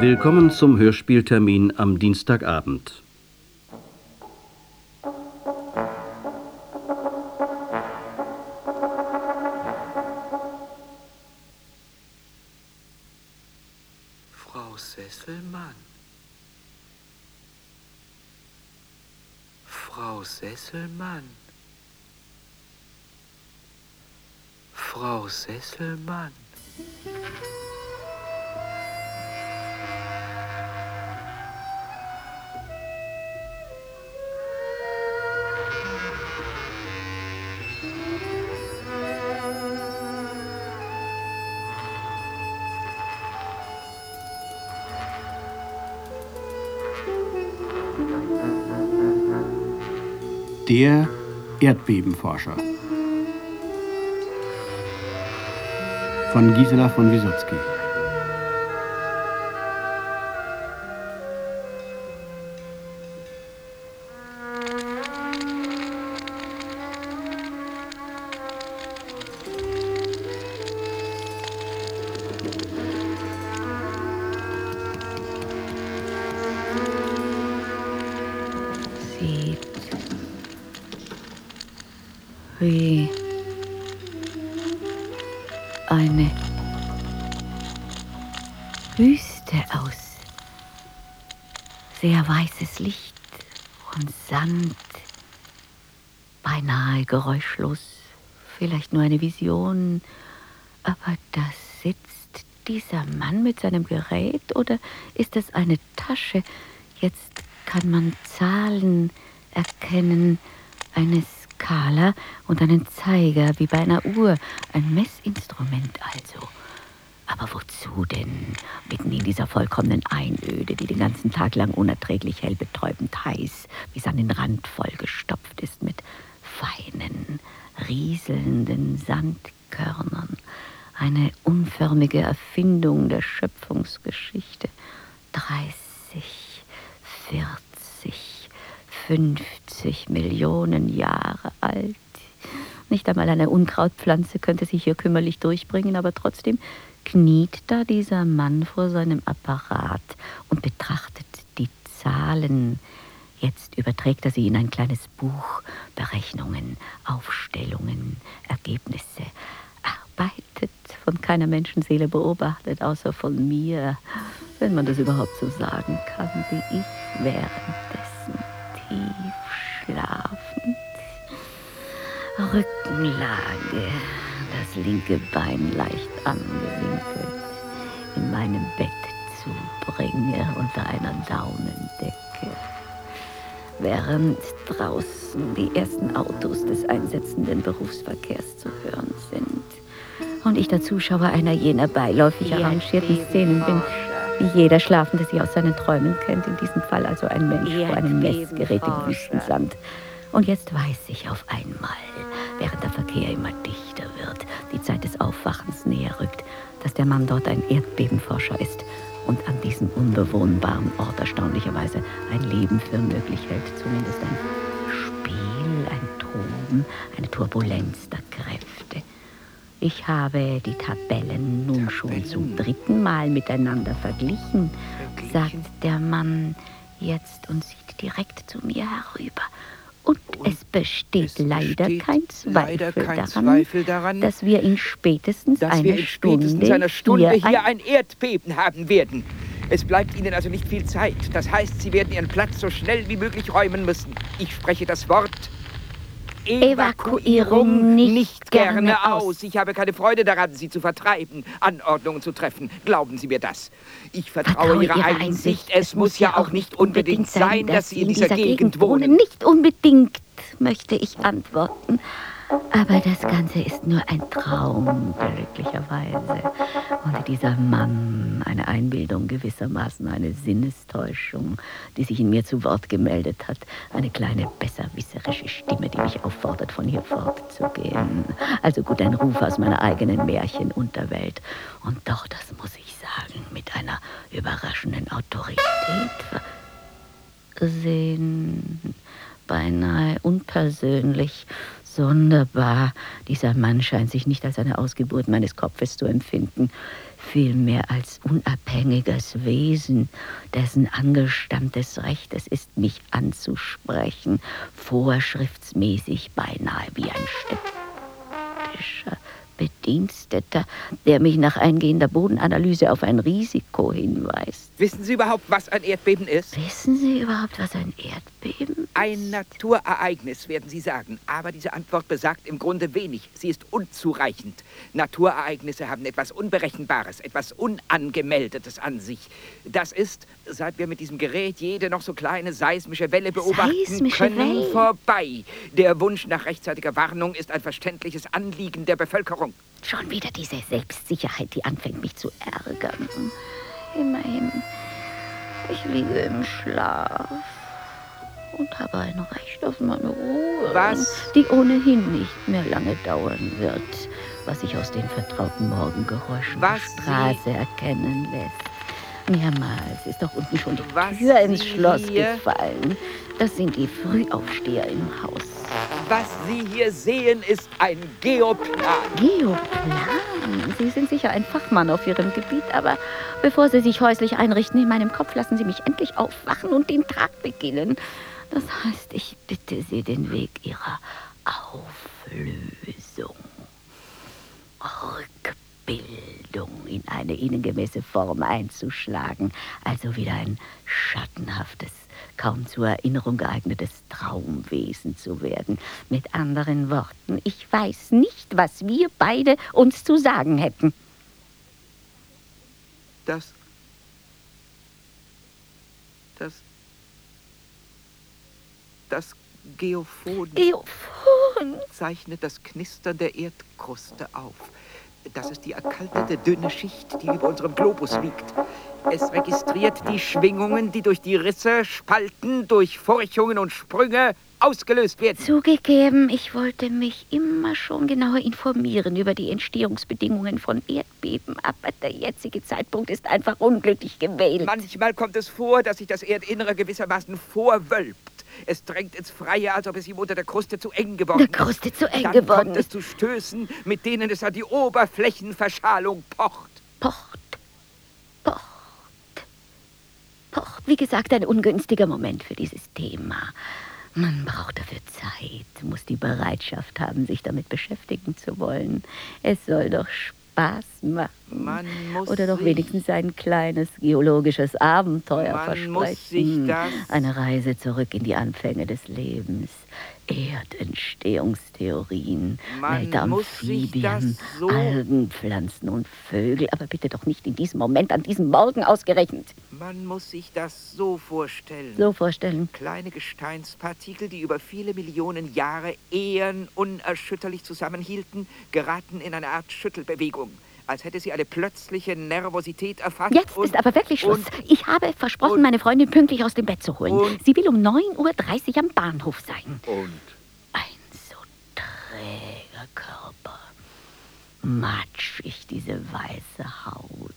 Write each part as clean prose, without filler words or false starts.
Willkommen zum Hörspieltermin am Dienstagabend. Frau Sesselmann. Frau Sesselmann. Frau Sesselmann. Der Erdbebenforscher von Gisela von Wysocki. Wie eine Wüste aus. Sehr weißes Licht und Sand, beinahe geräuschlos, vielleicht nur eine Vision. Aber da sitzt dieser Mann mit seinem Gerät, oder ist es eine Tasche? Jetzt kann man Zahlen erkennen, eine Skala und einen Zeiger, wie bei einer Uhr. Ein Messinstrument also. Aber wozu denn? Mitten in dieser vollkommenen Einöde, die den ganzen Tag lang unerträglich hell betäubend heiß, bis an den Rand vollgestopft ist mit feinen, rieselnden Sandkörnern. Eine unförmige Erfindung der Schöpfungsgeschichte. 30, 40, 50 Millionen Jahre alt. Nicht einmal eine Unkrautpflanze könnte sich hier kümmerlich durchbringen, aber trotzdem kniet da dieser Mann vor seinem Apparat und betrachtet die Zahlen. Jetzt überträgt er sie in ein kleines Buch. Berechnungen, Aufstellungen, Ergebnisse. Arbeitet, von keiner Menschenseele beobachtet, außer von mir, wenn man das überhaupt so sagen kann, wie ich währenddessen tief schlafend. Rückenlage, das linke Bein leicht angewinkelt, in meinem Bett zubringe unter einer Daunendecke, während draußen die ersten Autos des einsetzenden Berufsverkehrs zu hören sind und ich der Zuschauer einer jener beiläufig arrangierten Szenen bin, wie jeder Schlafende sie aus seinen Träumen kennt, in diesem Fall also ein Mensch vor einem Messgerät im Wüstensand. Und jetzt weiß ich auf einmal, während der Verkehr immer dichter wird, die Zeit des Aufwachens näher rückt, dass der Mann dort ein Erdbebenforscher ist und an diesem unbewohnbaren Ort erstaunlicherweise ein Leben für möglich hält, zumindest ein Spiel, ein Toben, eine Turbulenz der Kräfte. Ich habe die Tabellen nun schon zum 3. Mal miteinander verglichen, sagt der Mann jetzt und sieht direkt zu mir herüber. Und es besteht leider kein Zweifel daran, dass wir in spätestens einer Stunde hier ein Erdbeben haben werden. Es bleibt Ihnen also nicht viel Zeit. Das heißt, Sie werden Ihren Platz so schnell wie möglich räumen müssen. Ich spreche das Wort Evakuierung nicht gerne aus. Ich habe keine Freude daran, Sie zu vertreiben, Anordnungen zu treffen. Glauben Sie mir das. Ich vertraue Ihrer Einsicht. Es muss ja auch nicht unbedingt sein, dass Sie in dieser Gegend wohnen. Nicht unbedingt, möchte ich antworten. Aber das Ganze ist nur ein Traum, glücklicherweise. Und dieser Mann, eine Einbildung gewissermaßen, eine Sinnestäuschung, die sich in mir zu Wort gemeldet hat. Eine kleine besserwisserische Stimme, die mich auffordert, von hier fortzugehen. Also gut, ein Ruf aus meiner eigenen Märchenunterwelt. Und doch, das muss ich sagen, mit einer überraschenden Autorität versehen, beinahe unpersönlich. Sonderbar. Dieser Mann scheint sich nicht als eine Ausgeburt meines Kopfes zu empfinden. vielmehr als unabhängiges Wesen, dessen angestammtes Recht es ist, mich anzusprechen, vorschriftsmäßig beinahe wie ein städtischer Bediensteter, der mich nach eingehender Bodenanalyse auf ein Risiko hinweist. Wissen Sie überhaupt, was ein Erdbeben ist? Wissen Sie überhaupt, was ein Erdbeben ist? Ein Naturereignis, werden Sie sagen. Aber diese Antwort besagt im Grunde wenig. Sie ist unzureichend. Naturereignisse haben etwas Unberechenbares, etwas Unangemeldetes an sich. Das ist, seit wir mit diesem Gerät jede noch so kleine seismische Welle beobachten können, vorbei. Der Wunsch nach rechtzeitiger Warnung ist ein verständliches Anliegen der Bevölkerung. Schon wieder diese Selbstsicherheit, die anfängt, mich zu ärgern. Immerhin, ich liege im Schlaf und habe ein Recht auf meine Ruhe, Was? Die ohnehin nicht mehr lange dauern wird, was sich aus den vertrauten Morgengeräuschen der Straße erkennen lässt. Mehrmals ist doch unten schon die Tür ins Schloss gefallen. Das sind die Frühaufsteher im Haus. Was Sie hier sehen, ist ein Geoplan. Geoplan? Sie sind sicher ein Fachmann auf Ihrem Gebiet, aber bevor Sie sich häuslich einrichten in meinem Kopf, lassen Sie mich endlich aufwachen und den Tag beginnen. Das heißt, ich bitte Sie, den Weg Ihrer Auflösung, Rückbildung in eine Ihnen gemäße Form einzuschlagen, also wieder ein schattenhaftes, kaum zur Erinnerung geeignetes Traumwesen zu werden. Mit anderen Worten, ich weiß nicht, was wir beide uns zu sagen hätten. Das Geophon zeichnet das Knistern der Erdkruste auf. Das ist die erkaltete, dünne Schicht, die über unserem Globus liegt. Es registriert die Schwingungen, die durch die Risse, Spalten, Durchfurchungen und Sprünge ausgelöst werden. Zugegeben, ich wollte mich immer schon genauer informieren über die Entstehungsbedingungen von Erdbeben, aber der jetzige Zeitpunkt ist einfach unglücklich gewählt. Manchmal kommt es vor, dass sich das Erdinnere gewissermaßen vorwölbt. Es drängt ins Freie, als ob es ihm unter der Kruste zu eng geworden ist. Der Kruste zu eng Dann geworden kommt es zu Stößen, mit denen es an die Oberflächenverschalung pocht. Pocht. Wie gesagt, ein ungünstiger Moment für dieses Thema. Man braucht dafür Zeit, muss die Bereitschaft haben, sich damit beschäftigen zu wollen. Es soll doch Spaß machen. Oder doch wenigstens ein kleines geologisches Abenteuer versprechen. Eine Reise zurück in die Anfänge des Lebens. Erdentstehungstheorien, Amphibien, Algen, Pflanzen und Vögel. Aber bitte doch nicht in diesem Moment, an diesem Morgen ausgerechnet. Man muss sich das so vorstellen. Kleine Gesteinspartikel, die über viele Millionen Jahre unerschütterlich zusammenhielten, geraten in eine Art Schüttelbewegung. Als hätte sie eine plötzliche Nervosität erfasst. Jetzt ist aber wirklich Schluss. Ich habe versprochen, meine Freundin pünktlich aus dem Bett zu holen. Sie will um 9:30 Uhr am Bahnhof sein. Ein so träger Körper. Matschig, diese weiße Haut.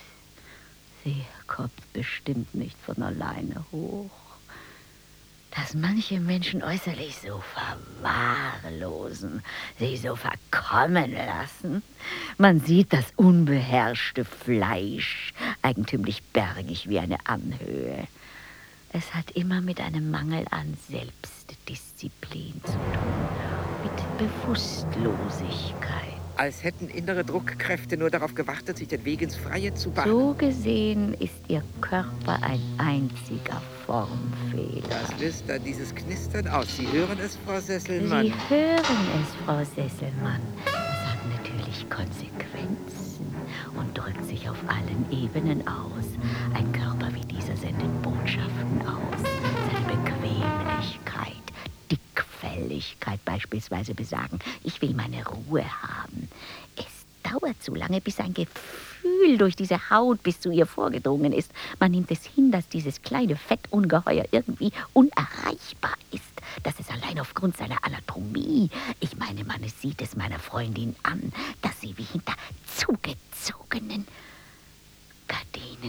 Sie kommt bestimmt nicht von alleine hoch. Dass manche Menschen äußerlich so verwahrlosen, sie so verkommen lassen. Man sieht das unbeherrschte Fleisch, eigentümlich bergig wie eine Anhöhe. Es hat immer mit einem Mangel an Selbstdisziplin zu tun, mit Bewusstlosigkeit. Als hätten innere Druckkräfte nur darauf gewartet, sich den Weg ins Freie zu bahnen. So gesehen ist Ihr Körper ein einziger Formfehler. Das löst dann dieses Knistern aus. Sie hören es, Frau Sesselmann? Sie hören es, Frau Sesselmann. Es hat natürlich Konsequenzen und drückt sich auf allen Ebenen aus. Ein Körper wie dieser sendet Botschaften aus. Seine Bequemlichkeit, Dickfelligkeit beispielsweise besagen, ich will meine Ruhe haben. Es dauert zu lange, bis ein Gefühl durch diese Haut bis zu ihr vorgedrungen ist. Man nimmt es hin, dass dieses kleine Fettungeheuer irgendwie unerreichbar ist. Dass es allein aufgrund seiner Anatomie, ich meine, man sieht es meiner Freundin an, dass sie wie hinter zugezogenen Gardinen lebt.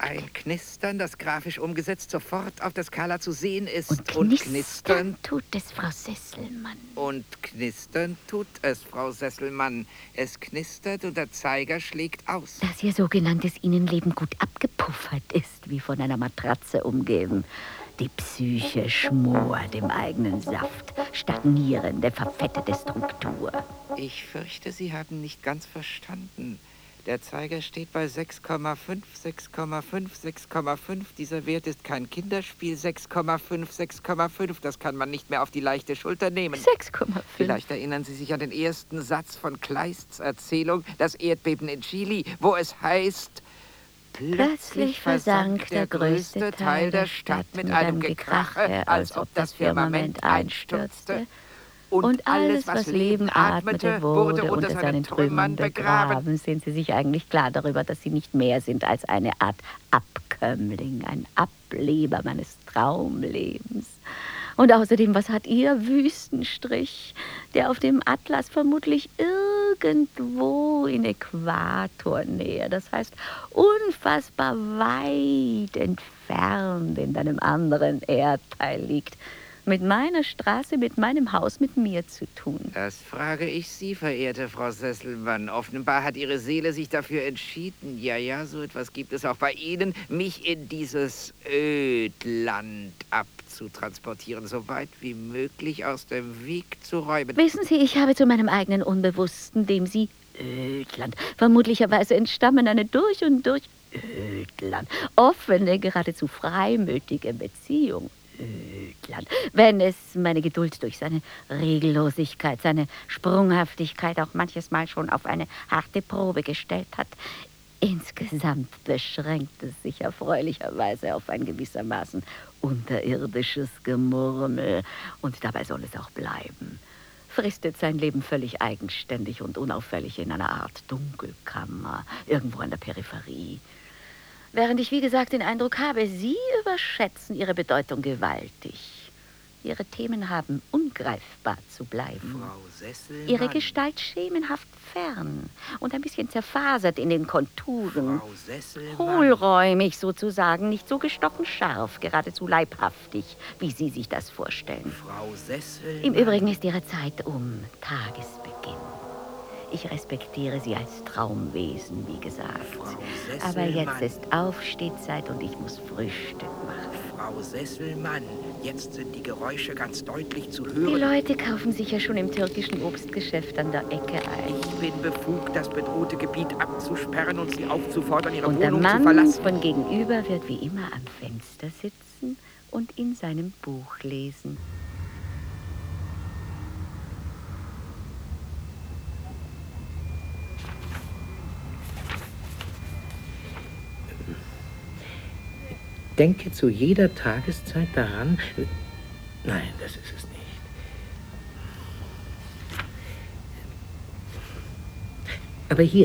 Ein Knistern, das grafisch umgesetzt sofort auf der Skala zu sehen ist. Und knistern tut es, Frau Sesselmann. Und knistern tut es, Frau Sesselmann. Es knistert und der Zeiger schlägt aus. Dass Ihr sogenanntes Innenleben gut abgepuffert ist, wie von einer Matratze umgeben. Die Psyche schmort im eigenen Saft, stagnierende, verfettete Struktur. Ich fürchte, Sie haben nicht ganz verstanden. Der Zeiger steht bei 6,5, 6,5, 6,5. Dieser Wert ist kein Kinderspiel. 6,5, 6,5. Das kann man nicht mehr auf die leichte Schulter nehmen. 6,5. Vielleicht erinnern Sie sich an den ersten Satz von Kleists Erzählung, das Erdbeben in Chile, wo es heißt: Plötzlich versank der größte Teil der Stadt mit einem Gekrache, als ob das Firmament einstürzte. Und alles, was Leben atmete, wurde unter seinen Trümmern begraben. Sind Sie sich eigentlich klar darüber, dass Sie nicht mehr sind als eine Art Abkömmling, ein Ableber meines Traumlebens? Und außerdem, was hat Ihr Wüstenstrich, der auf dem Atlas vermutlich irgendwo in Äquatornähe, das heißt unfassbar weit entfernt in einem anderen Erdteil liegt, mit meiner Straße, mit meinem Haus, mit mir zu tun? Das frage ich Sie, verehrte Frau Sesselmann. Offenbar hat Ihre Seele sich dafür entschieden, ja, so etwas gibt es auch bei Ihnen, mich in dieses Ödland abzutransportieren, so weit wie möglich aus dem Weg zu räumen. Wissen Sie, ich habe zu meinem eigenen Unbewussten, dem Sie Ödland vermutlicherweise entstammen, eine durch und durch Ödland, offene, geradezu freimütige Beziehung. Ödland. Wenn es meine Geduld durch seine Regellosigkeit, seine Sprunghaftigkeit auch manches Mal schon auf eine harte Probe gestellt hat. Insgesamt beschränkt es sich erfreulicherweise auf ein gewissermaßen unterirdisches Gemurmel. Und dabei soll es auch bleiben. Fristet sein Leben völlig eigenständig und unauffällig in einer Art Dunkelkammer, irgendwo an der Peripherie. Während ich, wie gesagt, den Eindruck habe, Sie überschätzen Ihre Bedeutung gewaltig. Ihre Themen haben ungreifbar zu bleiben. Frau Sesselmann. Ihre Gestalt schemenhaft fern und ein bisschen zerfasert in den Konturen. Frau Sesselmann. Hohlräumig sozusagen, nicht so gestochen scharf, geradezu leibhaftig, wie Sie sich das vorstellen. Frau Sesselmann. Im Übrigen ist Ihre Zeit Tagesbeginn. Ich respektiere Sie als Traumwesen, wie gesagt. Aber jetzt ist Aufstehzeit und ich muss Frühstück machen. Frau Sesselmann, jetzt sind die Geräusche ganz deutlich zu Die hören. Leute kaufen sich ja schon im türkischen Obstgeschäft an der Ecke ein. Ich bin befugt, das bedrohte Gebiet abzusperren und Sie aufzufordern, Ihre Und der Wohnung zu Mann verlassen. von gegenüber wird wie immer am Fenster sitzen und in seinem Buch lesen. Denke zu jeder Tageszeit daran. Nein, das ist es nicht. Aber hier.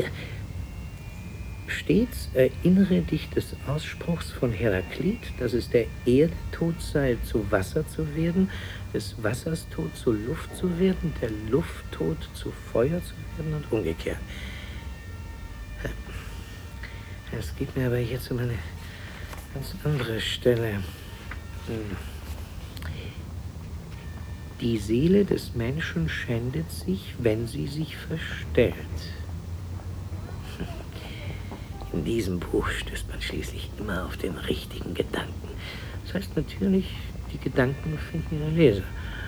Stets erinnere dich des Ausspruchs von Heraklit, dass es der Erde tot sei, zu Wasser zu werden, des Wassers tot zu Luft zu werden, der Luft tot zu Feuer zu werden und umgekehrt. Es geht mir aber jetzt um eine ganz andere Stelle. Die Seele des Menschen schändet sich, wenn sie sich verstellt. In diesem Buch stößt man schließlich immer auf den richtigen Gedanken. Das heißt natürlich, die Gedanken finden ihre Leser.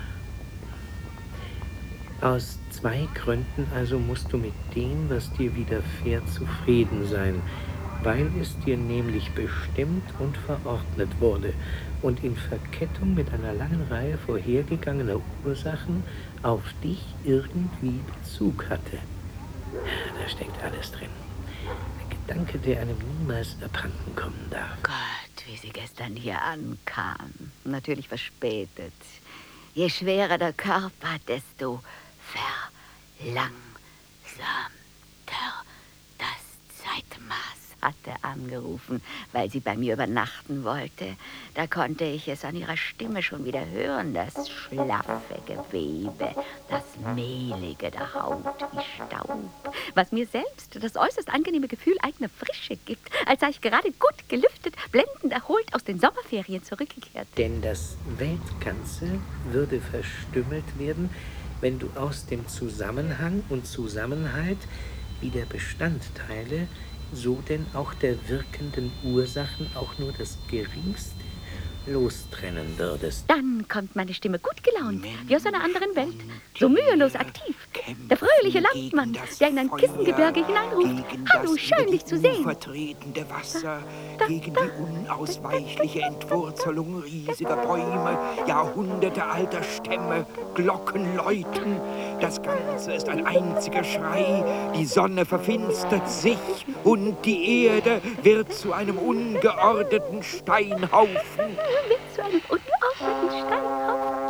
Aus 2 Gründen also musst du mit dem, was dir widerfährt, zufrieden sein, weil es dir nämlich bestimmt und verordnet wurde und in Verkettung mit einer langen Reihe vorhergegangener Ursachen auf dich irgendwie Bezug hatte. Da steckt alles drin. Ein Gedanke, der einem niemals abhanden kommen darf. Gott, wie sie gestern hier ankam. Natürlich verspätet. Je schwerer der Körper, desto verlangsamter das Zeitmaß. hatte angerufen, weil sie bei mir übernachten wollte. Da konnte ich es an ihrer Stimme schon wieder hören, das schlaffe Gewebe, das mehlige der Haut wie Staub, was mir selbst das äußerst angenehme Gefühl eigener Frische gibt, als sei ich gerade gut gelüftet, blendend erholt aus den Sommerferien zurückgekehrt. Denn das Weltganze würde verstümmelt werden, wenn du aus dem Zusammenhang und Zusammenhalt wie der Bestandteile, so denn auch der wirkenden Ursachen auch nur das Geringste lostrennen würdest. Dann kommt meine Stimme gut gelaunt, wie aus einer anderen Welt, so mühelos aktiv. Der fröhliche Landmann, der in ein Kissengebirge hineinruft, hallo, schön, dich zu sehen. Vertretende Wasser, gegen die unausweichliche Entwurzelung riesiger Bäume, Jahrhunderte alter Stämme, Glocken läuten. Das Ganze ist ein einziger Schrei. Die Sonne verfinstert sich und die Erde wird zu einem ungeordneten Steinhaufen. Wird zu einem ungeordneten Steinhaufen.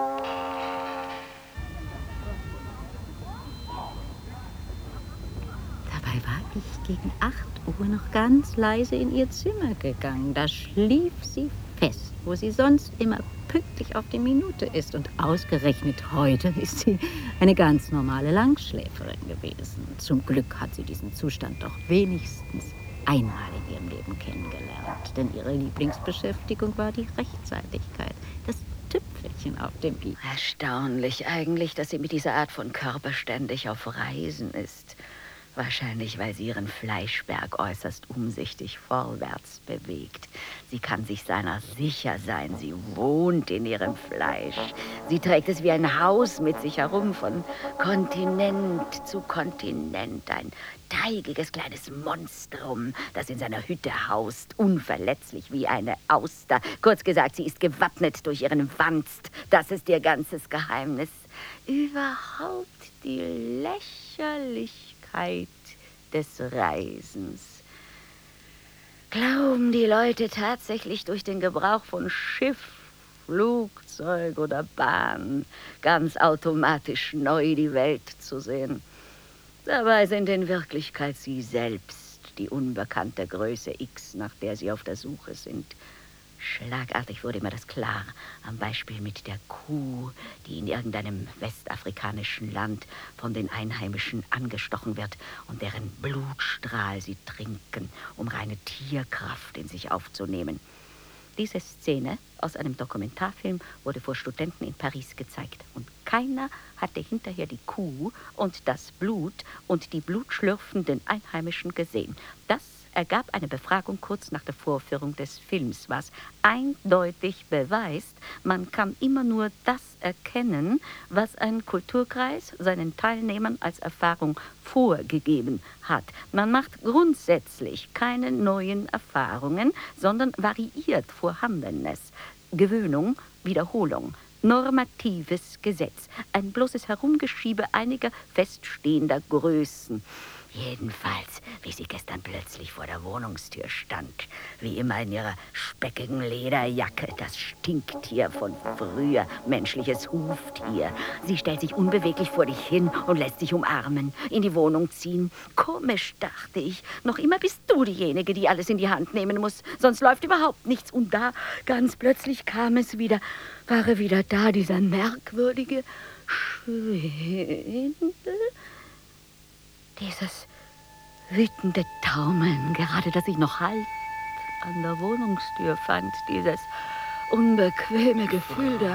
Dabei war ich gegen 8 Uhr noch ganz leise in ihr Zimmer gegangen. Da schlief sie fest, wo sie sonst immer pünktlich auf die Minute ist. Und ausgerechnet heute ist sie eine ganz normale Langschläferin gewesen. Zum Glück hat sie diesen Zustand doch wenigstens einmal in ihrem Leben kennengelernt. Denn ihre Lieblingsbeschäftigung war die Rechtzeitigkeit. Das Tüpfelchen auf dem i. Erstaunlich eigentlich, dass sie mit dieser Art von Körper ständig auf Reisen ist. Wahrscheinlich, weil sie ihren Fleischberg äußerst umsichtig vorwärts bewegt. Sie kann sich seiner sicher sein. Sie wohnt in ihrem Fleisch. Sie trägt es wie ein Haus mit sich herum, von Kontinent zu Kontinent. Ein teigiges kleines Monstrum, das in seiner Hütte haust, unverletzlich wie eine Auster. Kurz gesagt, sie ist gewappnet durch ihren Wanst. Das ist ihr ganzes Geheimnis. Überhaupt die Lächerlichkeit des Reisens. Glauben die Leute tatsächlich durch den Gebrauch von Schiff, Flugzeug oder Bahn ganz automatisch neu die Welt zu sehen? Dabei sind in Wirklichkeit sie selbst die unbekannte Größe X, nach der sie auf der Suche sind. Schlagartig wurde mir das klar, am Beispiel mit der Kuh, die in irgendeinem westafrikanischen Land von den Einheimischen angestochen wird und deren Blutstrahl sie trinken, um reine Tierkraft in sich aufzunehmen. Diese Szene aus einem Dokumentarfilm wurde vor Studenten in Paris gezeigt. Und keiner hatte hinterher die Kuh und das Blut und die blutschlürfenden Einheimischen gesehen. Das ergab eine Befragung kurz nach der Vorführung des Films, was eindeutig beweist, man kann immer nur das erkennen, was ein Kulturkreis seinen Teilnehmern als Erfahrung vorgegeben hat. Man macht grundsätzlich keine neuen Erfahrungen, sondern variiert Vorhandenes. Gewöhnung, Wiederholung, normatives Gesetz, ein bloßes Herumgeschiebe einiger feststehender Größen. Jedenfalls, wie sie gestern plötzlich vor der Wohnungstür stand, wie immer in ihrer speckigen Lederjacke, das Stinktier von früher, menschliches Huftier. Sie stellt sich unbeweglich vor dich hin und lässt sich umarmen, in die Wohnung ziehen. Komisch, dachte ich, noch immer bist du diejenige, die alles in die Hand nehmen muss, sonst läuft überhaupt nichts. Und da, ganz plötzlich kam es wieder, war er wieder da, dieser merkwürdige Schwindel. Dieses wütende Taumeln, gerade das ich noch Halt an der Wohnungstür fand, dieses unbequeme Gefühl der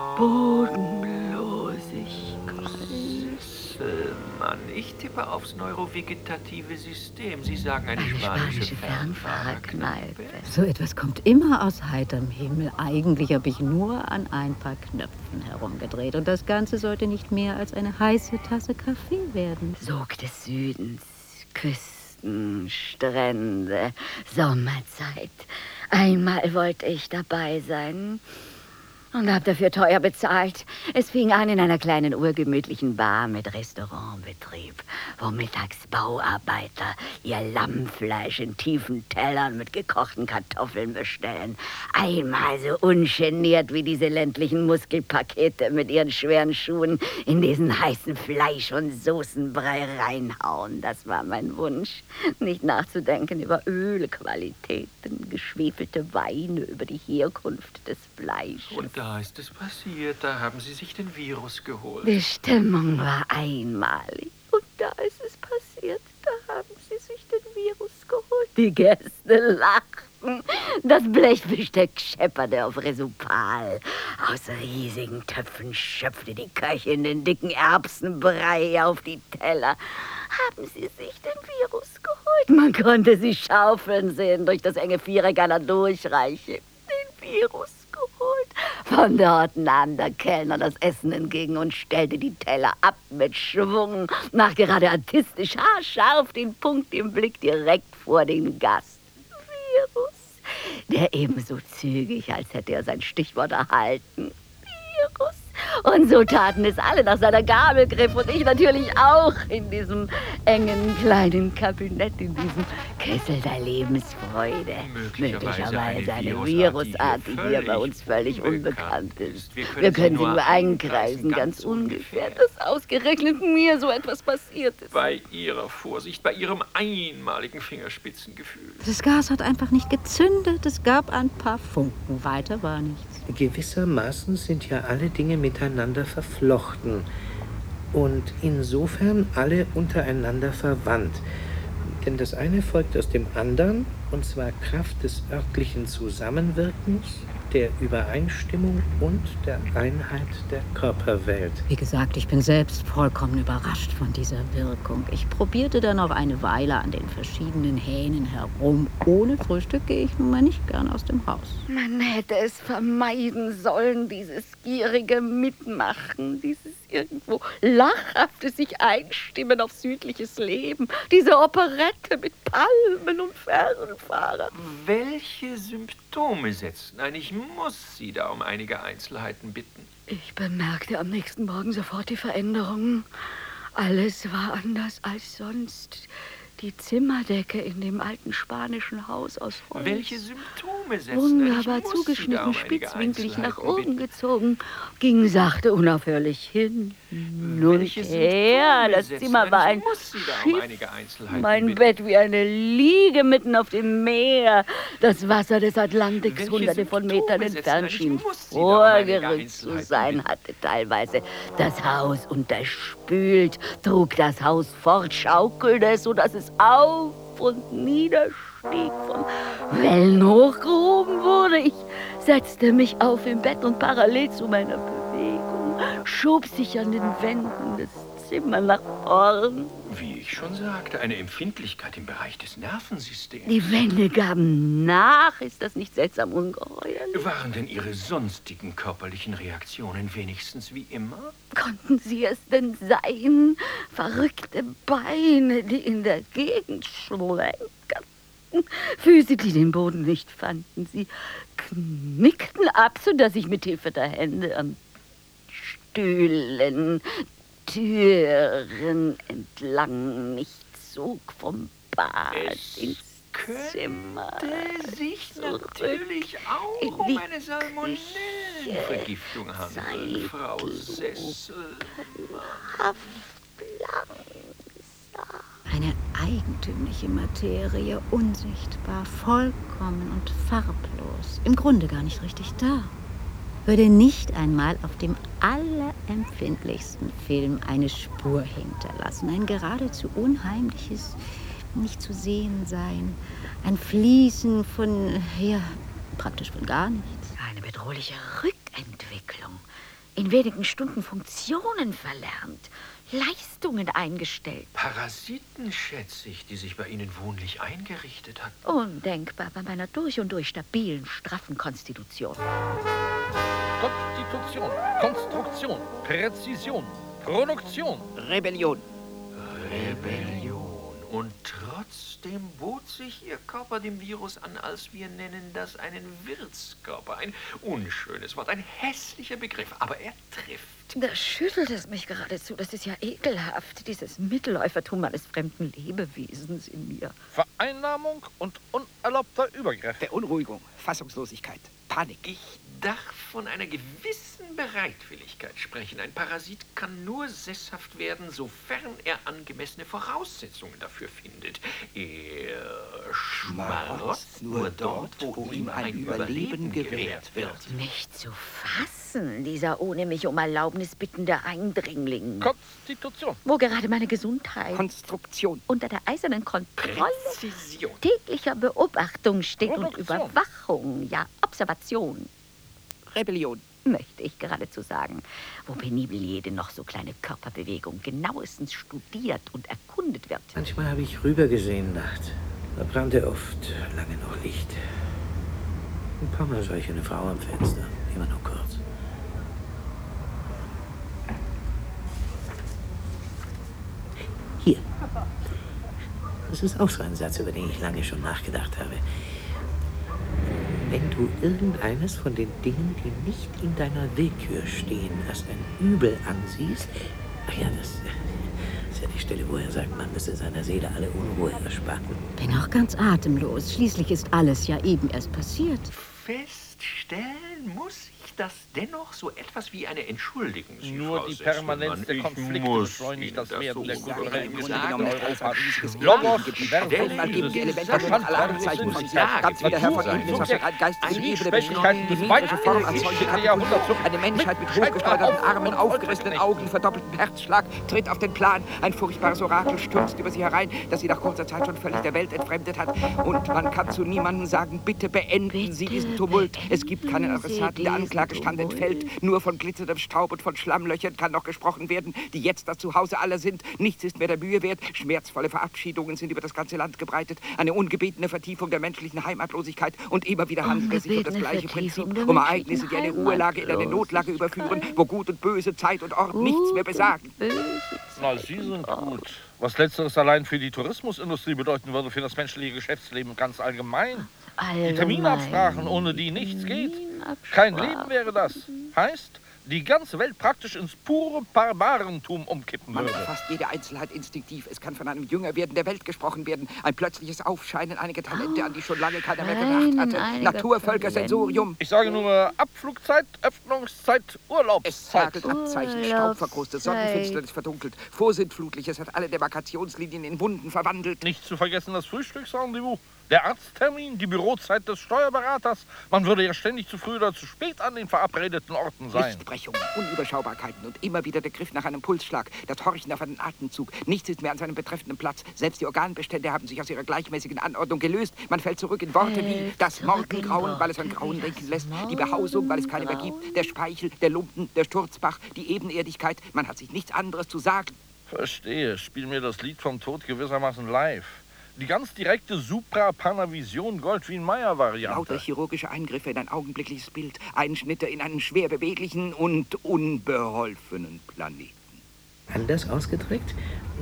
Bodenlosigkeit. Mann, ich tippe aufs neurovegetative System. Sie sagen eine spanische Fernfahrerkneipe. So etwas kommt immer aus heiterem Himmel. Eigentlich habe ich nur an ein paar Knöpfen herumgedreht. Und das Ganze sollte nicht mehr als eine heiße Tasse Kaffee werden. Sog des Südens, Küsten, Strände, Sommerzeit. Einmal wollte ich dabei sein. Und hab dafür teuer bezahlt. Es fing an in einer kleinen urgemütlichen Bar mit Restaurantbetrieb, wo mittags Bauarbeiter ihr Lammfleisch in tiefen Tellern mit gekochten Kartoffeln bestellen. Einmal so ungeniert wie diese ländlichen Muskelpakete mit ihren schweren Schuhen in diesen heißen Fleisch- und Soßenbrei reinhauen. Das war mein Wunsch. Nicht nachzudenken über Ölqualitäten, geschwefelte Weine, über die Herkunft des Fleisches. Und da ist es passiert. Da haben Sie sich den Virus geholt. Die Stimmung war einmalig. Und da ist es passiert. Da haben Sie sich den Virus geholt. Die Gäste lachten. Das Blechbesteck schepperte auf Resupal. Aus riesigen Töpfen schöpfte die Köchin den dicken Erbsenbrei auf die Teller. Haben Sie sich den Virus geholt? Man konnte sie schaufeln sehen durch das enge Viereck einer Durchreiche. Den Virus geholt. Von dort nahm der Kellner das Essen entgegen und stellte die Teller ab mit Schwung, nachgerade artistisch, haarscharf, den Punkt im Blick direkt vor den Gast. Virus, der ebenso zügig, als hätte er sein Stichwort erhalten. Virus. Und so taten es alle nach seiner Gabel griff und ich natürlich auch in diesem engen kleinen Kabinett, in diesem Kessel der Lebensfreude. Möglicherweise eine Virusart, die hier bei uns völlig unbekannt ist. Wir können sie nur einkreisen, ganz ungefähr, dass ausgerechnet mir so etwas passiert ist. Bei Ihrer Vorsicht, bei Ihrem einmaligen Fingerspitzengefühl. Das Gas hat einfach nicht gezündet. Es gab ein paar Funken. Weiter war nichts. Gewissermaßen sind ja alle Dinge miteinander verflochten und insofern alle untereinander verwandt. Denn das eine folgt aus dem anderen, und zwar Kraft des örtlichen Zusammenwirkens, der Übereinstimmung und der Einheit der Körperwelt. Wie gesagt, ich bin selbst vollkommen überrascht von dieser Wirkung. Ich probierte dann noch eine Weile an den verschiedenen Hähnen herum. Ohne Frühstück gehe ich nun mal nicht gern aus dem Haus. Man hätte es vermeiden sollen, dieses gierige Mitmachen, dieses irgendwo lachhafte sich einstimmen auf südliches Leben, diese Operette mit Palmen und Fernfahrer. Welche Symptome setzten ein? Ich muss Sie da um einige Einzelheiten bitten. Ich bemerkte am nächsten Morgen sofort die Veränderung. Alles war anders als sonst. Die Zimmerdecke in dem alten spanischen Haus aus Holz. Welche Symptome setzten wunderbar zugeschnitten, spitzwinklig nach oben gezogen, ging sachte unaufhörlich hin und her. Das Zimmer war ein Schiff, mein Bett wie eine Liege mitten auf dem Meer. Das Wasser des Atlantiks hunderte von Metern entfernt schien vorgerückt zu sein, hatte teilweise das Haus unterspült, trug das Haus fort, schaukelte es, sodass es auf und niederstieg, von Wellen hochgehoben wurde. Ich setzte mich auf im Bett und parallel zu meiner Bewegung schob sich an den Wänden des Zimmers nach vorn. Wie ich schon sagte, eine Empfindlichkeit im Bereich des Nervensystems. Die Wände gaben nach. Ist das nicht seltsam ungeheuerlich? Waren denn Ihre sonstigen körperlichen Reaktionen wenigstens wie immer? Konnten sie es denn sein? Verrückte Beine, die in der Gegend schlenkerten. Füße, die den Boden nicht fanden. Sie knickten ab, sodass ich mit Hilfe der Hände an Stühlen, Türen entlang mich zog vom Bad ins Zimmer. Könnte sich natürlich auch um eine Salmonellenvergiftung handeln, Frau Sessel. Eine eigentümliche Materie, unsichtbar, vollkommen und farblos. Im Grunde gar nicht richtig da. Würde nicht einmal auf dem allerempfindlichsten Film eine Spur hinterlassen. Ein geradezu unheimliches nicht zu sehen sein. Ein Fließen von, ja, praktisch von gar nichts. Eine bedrohliche Rückentwicklung. In wenigen Stunden Funktionen verlernt. Leistungen eingestellt. Parasiten, schätze ich, die sich bei Ihnen wohnlich eingerichtet hat. Undenkbar bei meiner durch und durch stabilen, straffen Konstitution. Konstitution, Konstruktion, Präzision, Produktion. Rebellion. Rebellion. Und trotz Trotzdem bot sich Ihr Körper dem Virus an, als wir nennen das einen Wirtskörper. Ein unschönes Wort, ein hässlicher Begriff, aber er trifft. Da schüttelt es mich geradezu. Das ist ja ekelhaft, dieses Mittelläufertum eines fremden Lebewesens in mir. Vereinnahmung und unerlaubter Übergriff. Beunruhigung, Fassungslosigkeit, Panik. Ich darf von einer gewissen Bereitwilligkeit sprechen. Ein Parasit kann nur sesshaft werden, sofern er angemessene Voraussetzungen dafür findet. Er schmarotzt nur dort, wo ihm ein Überleben gewährt wird. Nicht zu fassen, dieser ohne mich um Erlaubnis bittende Eindringling. Konstitution. Wo gerade meine Gesundheit Konstruktion. unter der eisernen Kontrolle Präzision. täglicher Beobachtung steht und Produktion. Überwachung, ja, Observation, Rebellion. möchte ich geradezu sagen, wo penibel jede noch so kleine Körperbewegung genauestens studiert und erkundet wird. Manchmal habe ich rübergesehen nachts. Da brannte oft lange noch Licht. Ein paar Mal sah ich eine Frau am Fenster, immer nur kurz. Hier. Das ist auch so ein Satz, über den ich lange schon nachgedacht habe. Wenn du irgendeines von den Dingen, die nicht in deiner Willkür stehen, als ein Übel ansiehst, ach ja, das ist ja die Stelle, wo er sagt, man müsse seiner Seele alle Unruhe ersparen. Bin auch ganz atemlos. Schließlich ist alles ja eben erst passiert. Feststellen muss ich, dass dennoch so etwas wie eine Entschuldigung Sie, Nur Frau die Sesselmann. Permanenz der Ich Konflikte muss beschleunigt Ihnen das Werden der so kulturellen sagen. Geschichte Europas. Logos, Werbung, man geben die Elemente Verstand, und alle Anzeichen von sich. Sagen, Ganz wieder Herr von Natur, Ihnen, was rein geistige Ebene Schwächlichkeiten die des metrische Form als weiten solche geschichtlichen Jahrhunderts. Eine Menschheit mit hochgesteuerten Armen, aufgerissenen Augen, verdoppeltem Herzschlag, tritt auf den Plan. Ein furchtbares Orakel stürzt über sie herein, das sie nach kurzer Zeit schon völlig der Welt entfremdet hat. Und man kann zu niemandem sagen, bitte beenden Sie diesen Tumult. Es gibt keinen Adressaten, der Anklagestand entfällt. Nur von glitzerndem Staub und von Schlammlöchern kann noch gesprochen werden, die jetzt das Zuhause aller sind. Nichts ist mehr der Mühe wert. Schmerzvolle Verabschiedungen sind über das ganze Land gebreitet. Eine ungebetene Vertiefung der menschlichen Heimatlosigkeit. Und immer wieder handelt es sich um das gleiche Prinzip. Um Ereignisse, die eine Ruhelage in eine Notlage überführen, wo Gut und Böse, Zeit und Ort nichts mehr besagen. Na, Sie sind gut. Was Letzteres allein für die Tourismusindustrie bedeuten würde, für das menschliche Geschäftsleben ganz allgemein. Die Terminabsprachen, ohne die nichts geht. Kein Leben wäre das. Heißt, die ganze Welt praktisch ins pure Barbarentum umkippen Man würde. erfasst jede Einzelheit instinktiv. Es kann von einem Jüngerwerden der Welt gesprochen werden. Ein plötzliches Aufscheinen einiger Talente, an die schon lange keiner mehr gedacht hatte. Naturvölkersensorium. Ich sage nur Abflugzeit, Öffnungszeit, Es Urlaubszeit. hagelt Abzeichen, Staub verkrustet, Sonnenfinsternis verdunkelt. Vorsintflutliches hat alle Demarkationslinien in Wunden verwandelt. Nicht zu vergessen das Frühstücksrendezvous, der Arzttermin, die Bürozeit des Steuerberaters. Man würde ja ständig zu früh oder zu spät an den verabredeten Orten sein. Lichtbrechungen, Unüberschaubarkeiten und immer wieder der Griff nach einem Pulsschlag, das Horchen auf einen Atemzug. Nichts ist mehr an seinem betreffenden Platz. Selbst die Organbestände haben sich aus ihrer gleichmäßigen Anordnung gelöst. Man fällt zurück in Worte wie das Morgengrauen, weil es an Grauen denken lässt, die Behausung, weil es keine mehr gibt, der Speichel, der Lumpen, der Sturzbach, die Ebenerdigkeit. Man hat sich nichts anderes zu sagen. Verstehe. Spiel mir das Lied vom Tod gewissermaßen live. Die ganz direkte Supra-Panavision Goldwyn-Mayer-Variante. Lauter chirurgische Eingriffe in ein augenblickliches Bild, Einschnitte in einen schwer beweglichen und unbeholfenen Planeten. Anders ausgedrückt,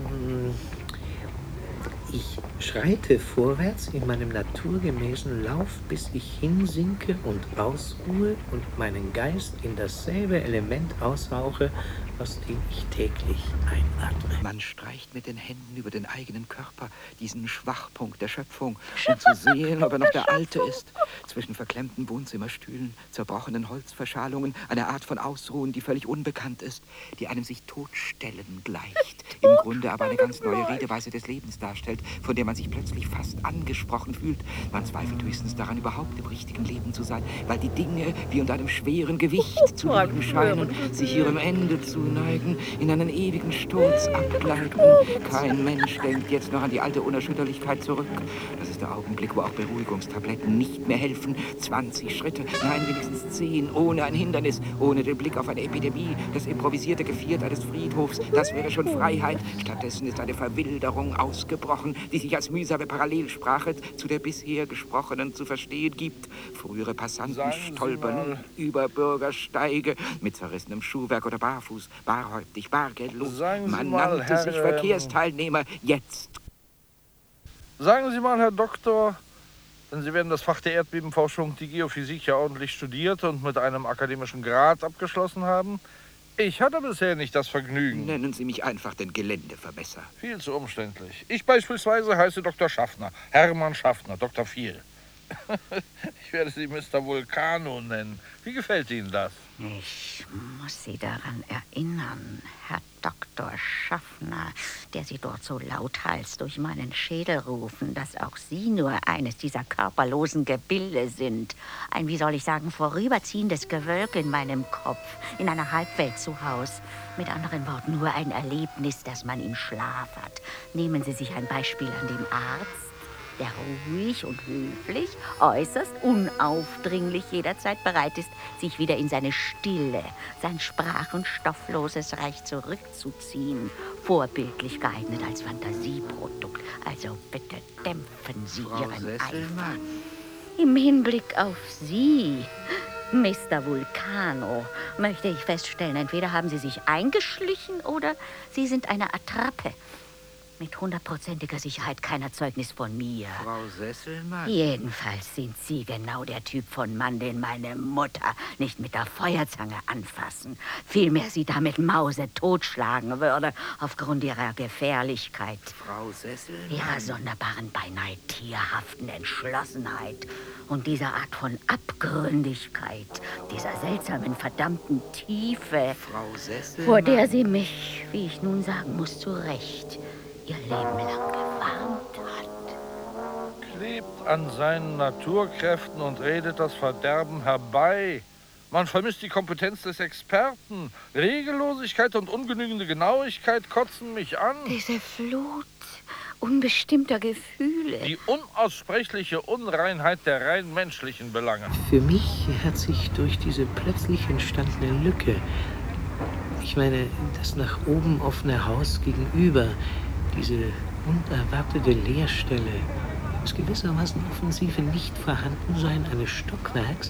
ich schreite vorwärts in meinem naturgemäßen Lauf, bis ich hinsinke und ausruhe und meinen Geist in dasselbe Element aushauche, aus dem ich täglich einatme. Man streicht mit den Händen über den eigenen Körper, diesen Schwachpunkt der Schöpfung, um zu sehen, ob er noch der alte ist. Zwischen verklemmten Wohnzimmerstühlen, zerbrochenen Holzverschalungen, eine Art von Ausruhen, die völlig unbekannt ist, die einem sich totstellen gleicht. Im Grunde aber eine ganz neue Redeweise des Lebens darstellt, von der man sich plötzlich fast angesprochen fühlt. Man zweifelt höchstens daran, überhaupt im richtigen Leben zu sein, weil die Dinge wie unter einem schweren Gewicht zu liegen scheinen, sich ihrem Ende zuneigen, in einen ewigen Sturz abgleiten. Kein Mensch denkt jetzt noch an die alte Unerschütterlichkeit zurück. Das ist der Augenblick, wo auch Beruhigungstabletten nicht mehr helfen. 20 Schritte, nein, wenigstens 10, ohne ein Hindernis, ohne den Blick auf eine Epidemie, das improvisierte Geviert eines Friedhofs, das wäre schon Freiheit. Stattdessen ist eine Verwilderung ausgebrochen, die sich als mühsame Parallelsprache zu der bisher gesprochenen zu verstehen gibt. Frühere Passanten stolpern über Bürgersteige mit zerrissenem Schuhwerk oder barfuß, barhäuptig, bargeldlos. Man nannte sich Verkehrsteilnehmer. Jetzt Sagen Sie mal, Herr Doktor, denn Sie werden das Fach der Erdbebenforschung, die Geophysik, ja ordentlich studiert und mit einem akademischen Grad abgeschlossen haben. Ich hatte bisher nicht das Vergnügen. Nennen Sie mich einfach den Geländeverbesser. Viel zu umständlich. Ich beispielsweise heiße Dr. Schaffner, Hermann Schaffner, Dr. Viel. Ich werde Sie Mr. Vulcano nennen. Wie gefällt Ihnen das? Ich muss Sie daran erinnern, Herr Dr. Schaffner, der Sie dort so lauthals durch meinen Schädel rufen, dass auch Sie nur eines dieser körperlosen Gebilde sind. Ein, wie soll ich sagen, vorüberziehendes Gewölk in meinem Kopf, in einer Halbwelt zu Haus. Mit anderen Worten, nur ein Erlebnis, das man im Schlaf hat. Nehmen Sie sich ein Beispiel an dem Arzt, der ruhig und höflich, äußerst unaufdringlich jederzeit bereit ist, sich wieder in seine Stille, sein sprach- und stoffloses Reich zurückzuziehen. Vorbildlich geeignet als Fantasieprodukt. Also bitte dämpfen Sie Frau Ihren Sesselmann. Eifer. Im Hinblick auf Sie, Mr. Vulcano, möchte ich feststellen, entweder haben Sie sich eingeschlichen oder Sie sind eine Attrappe. Mit 100%iger Sicherheit kein Erzeugnis von mir. Frau Sesselmann. Jedenfalls sind Sie genau der Typ von Mann, den meine Mutter nicht mit der Feuerzange anfassen, vielmehr sie damit Mause totschlagen würde, aufgrund ihrer Gefährlichkeit. Frau Sesselmann. Ihrer sonderbaren, beinahe tierhaften Entschlossenheit und dieser Art von Abgründigkeit, dieser seltsamen, verdammten Tiefe, Frau Sesselmann. vor der Sie mich, wie ich nun sagen muss, zu Recht ihr Leben lang gewarnt hat. Klebt an seinen Naturkräften und redet das Verderben herbei. Man vermisst die Kompetenz des Experten. Regellosigkeit und ungenügende Genauigkeit kotzen mich an. Diese Flut unbestimmter Gefühle. Die unaussprechliche Unreinheit der rein menschlichen Belange. Für mich hat sich durch diese plötzlich entstandene Lücke, ich meine, das nach oben offene Haus gegenüber, diese unerwartete Leerstelle, das gewissermaßen offensive Nichtvorhandensein eines Stockwerks,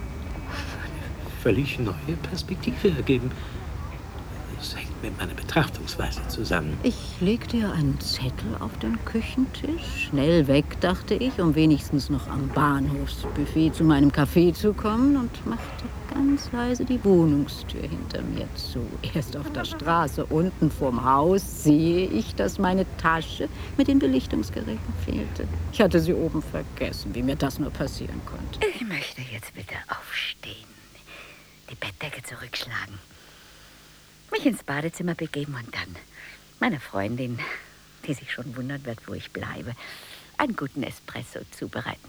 eine völlig neue Perspektive ergeben. Das hängt mit meiner Betrachtungsweise zusammen. Ich legte ihr einen Zettel auf den Küchentisch. Schnell weg, dachte ich, um wenigstens noch am Bahnhofsbuffet zu meinem Café zu kommen, und machte ganz leise die Wohnungstür hinter mir zu. Erst auf der Straße unten vorm Haus sehe ich, dass meine Tasche mit den Belichtungsgeräten fehlte. Ich hatte sie oben vergessen, wie mir das nur passieren konnte. Ich möchte jetzt bitte aufstehen, die Bettdecke zurückschlagen, mich ins Badezimmer begeben und dann meiner Freundin, die sich schon wundern wird, wo ich bleibe, einen guten Espresso zubereiten.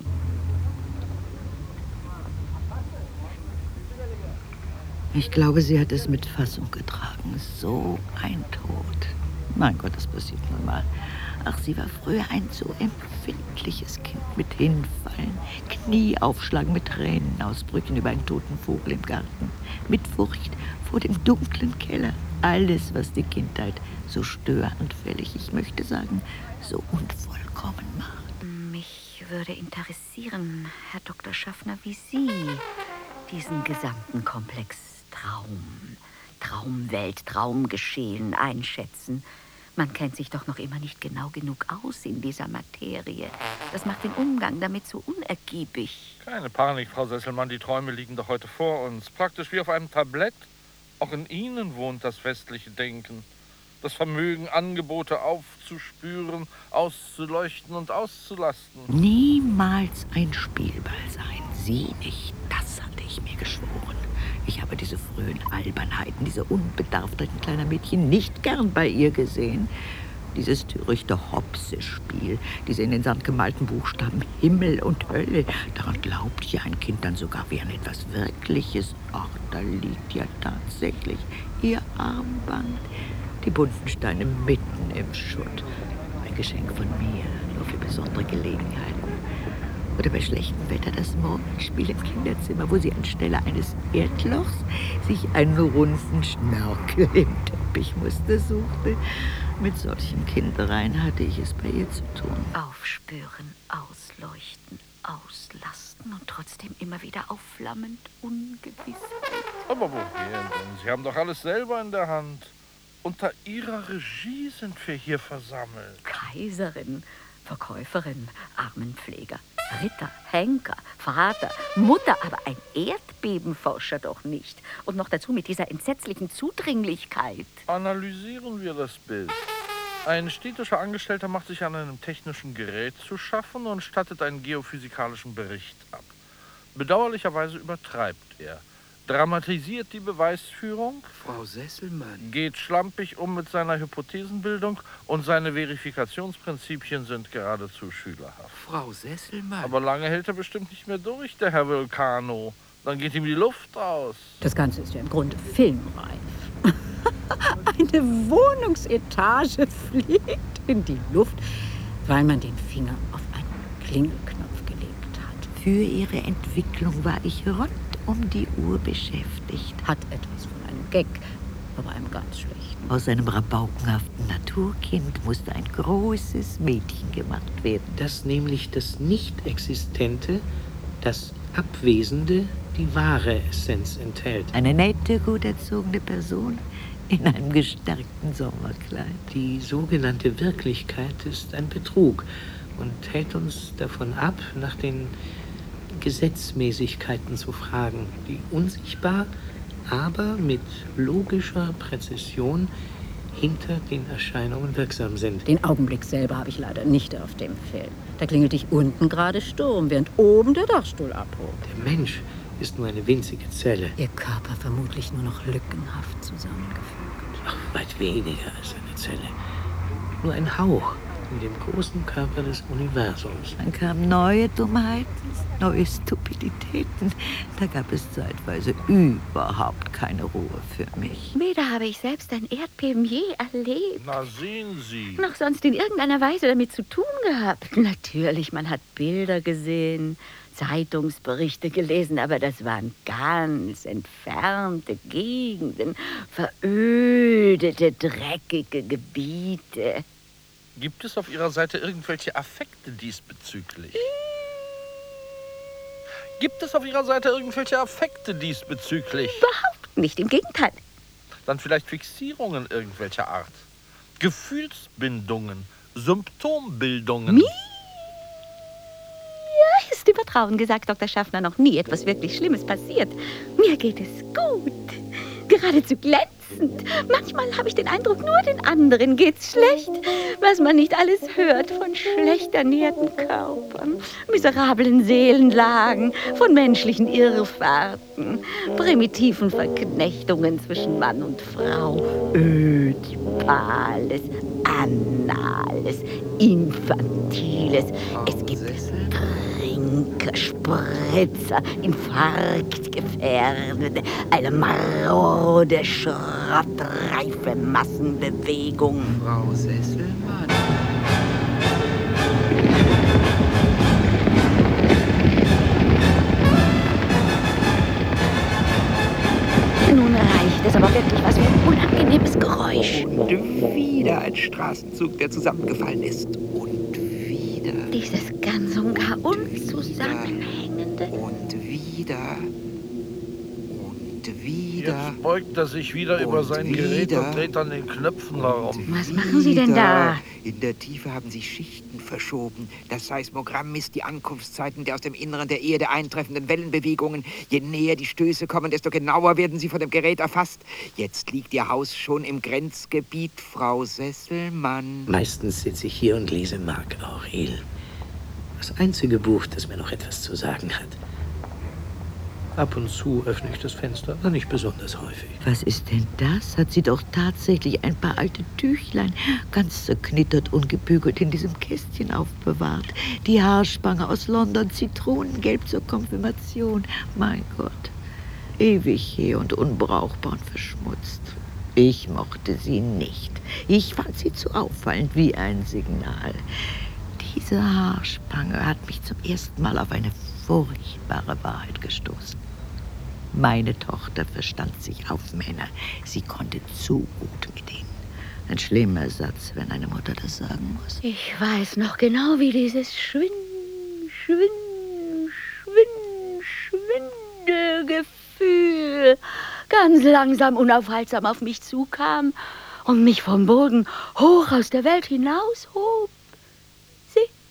Ich glaube, sie hat es mit Fassung getragen. So ein Tod. Mein Gott, das passiert nun mal. Ach, sie war früher ein so empfindliches Kind mit Hinfallen, Knie aufschlagen, mit Tränenausbrüchen über einen toten Vogel im Garten, mit Furcht vor dem dunklen Keller. Alles, was die Kindheit so störanfällig, ich möchte sagen, so unvollkommen macht. Mich würde interessieren, Herr Dr. Schaffner, wie Sie diesen gesamten Komplex Traumwelt, Traumgeschehen einschätzen. Man kennt sich doch noch immer nicht genau genug aus in dieser Materie. Das macht den Umgang damit so unergiebig. Keine Panik, Frau Sesselmann, die Träume liegen doch heute vor uns. Praktisch wie auf einem Tablett. Auch in Ihnen wohnt das westliche Denken. Das Vermögen, Angebote aufzuspüren, auszuleuchten und auszulasten. Niemals ein Spielball sein. Sie nicht. Das hatte ich mir geschworen. Ich habe diese frühen Albernheiten, diese Unbedarftheit kleiner Mädchen nicht gern bei ihr gesehen. Dieses törichte Hopse-Spiel, diese in den Sand gemalten Buchstaben Himmel und Hölle. Daran glaubt ja ein Kind dann sogar wie an etwas Wirkliches. Ach, da liegt ja tatsächlich ihr Armband. Die bunten Steine mitten im Schutt. Ein Geschenk von mir, nur für besondere Gelegenheiten. Oder bei schlechtem Wetter das Morgenspiel im Kinderzimmer, wo sie anstelle eines Erdlochs sich einen runden Schnörkel im Teppichmuster suchte. Mit solchen Kindereien hatte ich es bei ihr zu tun. Aufspüren, ausleuchten, auslasten und trotzdem immer wieder aufflammend Ungewissheit. Aber woher denn? Sie haben doch alles selber in der Hand. Unter Ihrer Regie sind wir hier versammelt. Kaiserin, Verkäuferin, Armenpfleger, Ritter, Henker, Vater, Mutter, aber ein Erdbebenforscher doch nicht. Und noch dazu mit dieser entsetzlichen Zudringlichkeit. Analysieren wir das Bild. Ein städtischer Angestellter macht sich an einem technischen Gerät zu schaffen und stattet einen geophysikalischen Bericht ab. Bedauerlicherweise übertreibt er, dramatisiert die Beweisführung, Frau Sesselmann, geht schlampig um mit seiner Hypothesenbildung und seine Verifikationsprinzipien sind geradezu schülerhaft. Frau Sesselmann. Aber lange hält er bestimmt nicht mehr durch, der Herr Vulcano. Dann geht ihm die Luft aus. Das Ganze ist ja im Grunde filmreif. Eine Wohnungsetage fliegt in die Luft, weil man den Finger auf einen Klingelknopf gelegt hat. Für ihre Entwicklung war ich rund um die Uhr beschäftigt. Hat etwas von einem Gag, aber einem ganz schlechten. Aus einem rabaukenhaften Naturkind musste ein großes Mädchen gemacht werden. Dass nämlich das Nicht-Existente, das Abwesende, die wahre Essenz enthält. Eine nette, gut erzogene Person in einem gestärkten Sommerkleid. Die sogenannte Wirklichkeit ist ein Betrug und hält uns davon ab, nach den Gesetzmäßigkeiten zu fragen, die unsichtbar, aber mit logischer Präzision hinter den Erscheinungen wirksam sind. Den Augenblick selber habe ich leider nicht auf dem Film. Da klingelt dich unten gerade Sturm, während oben der Dachstuhl abhob. Der Mensch ist nur eine winzige Zelle. Ihr Körper vermutlich nur noch lückenhaft zusammengefügt. Ach, weit weniger als eine Zelle. Nur ein Hauch in dem großen Körper des Universums. Dann kamen neue Dummheiten, neue Stupiditäten. Da gab es zeitweise überhaupt keine Ruhe für mich. Weder habe ich selbst ein Erdbeben je erlebt. Na, sehen Sie. Noch sonst in irgendeiner Weise damit zu tun gehabt. Natürlich, man hat Bilder gesehen, Zeitungsberichte gelesen, aber das waren ganz entfernte Gegenden, verödete, dreckige Gebiete. Gibt es auf Ihrer Seite irgendwelche Affekte diesbezüglich? Gibt es auf Ihrer Seite irgendwelche Affekte diesbezüglich? Überhaupt nicht, im Gegenteil. Dann vielleicht Fixierungen irgendwelcher Art. Gefühlsbindungen, Symptombildungen. Mir ist über Trauen gesagt, Dr. Schaffner, noch nie etwas wirklich Schlimmes passiert. Mir geht es gut. Geradezu glänzend. Manchmal habe ich den Eindruck, nur den anderen geht's schlecht. Was man nicht alles hört von schlecht ernährten Körpern, miserablen Seelenlagen, von menschlichen Irrfahrten, primitiven Verknechtungen zwischen Mann und Frau, Ödipales, Anales, Infantiles. Es gibt Trinker, Spritzer, Infarktgefährdete, eine marode, schrottreife Massenbewegung. Frau Sesselmann. Nun reicht es aber wirklich, was für ein unangenehmes Geräusch. Und wieder ein Straßenzug, der zusammengefallen ist. Und wieder. Dieses ganz und gar unzusammenhängende. Und wieder. Und wieder. Jetzt beugt er sich wieder über sein Gerät und dreht an den Knöpfen herum. Was machen Sie denn da? In der Tiefe haben sich Schichten verschoben. Das Seismogramm misst die Ankunftszeiten der aus dem Inneren der Erde eintreffenden Wellenbewegungen. Je näher die Stöße kommen, desto genauer werden sie von dem Gerät erfasst. Jetzt liegt Ihr Haus schon im Grenzgebiet, Frau Sesselmann. Meistens sitze ich hier und lese Marc Aurel. Das einzige Buch, das mir noch etwas zu sagen hat. Ab und zu öffne ich das Fenster, aber nicht besonders häufig. Was ist denn das? Hat sie doch tatsächlich ein paar alte Tüchlein, ganz zerknittert und gebügelt, in diesem Kästchen aufbewahrt. Die Haarspange aus London, zitronengelb zur Konfirmation. Mein Gott, ewig her und unbrauchbar und verschmutzt. Ich mochte sie nicht. Ich fand sie zu auffallend wie ein Signal. Diese Haarspange hat mich zum ersten Mal auf eine furchtbare Wahrheit gestoßen. Meine Tochter verstand sich auf Männer. Sie konnte zu gut mit ihnen. Ein schlimmer Satz, wenn eine Mutter das sagen muss. Ich weiß noch genau, wie dieses Schwindelgefühl ganz langsam, unaufhaltsam auf mich zukam und mich vom Boden hoch aus der Welt hinaushob. Sie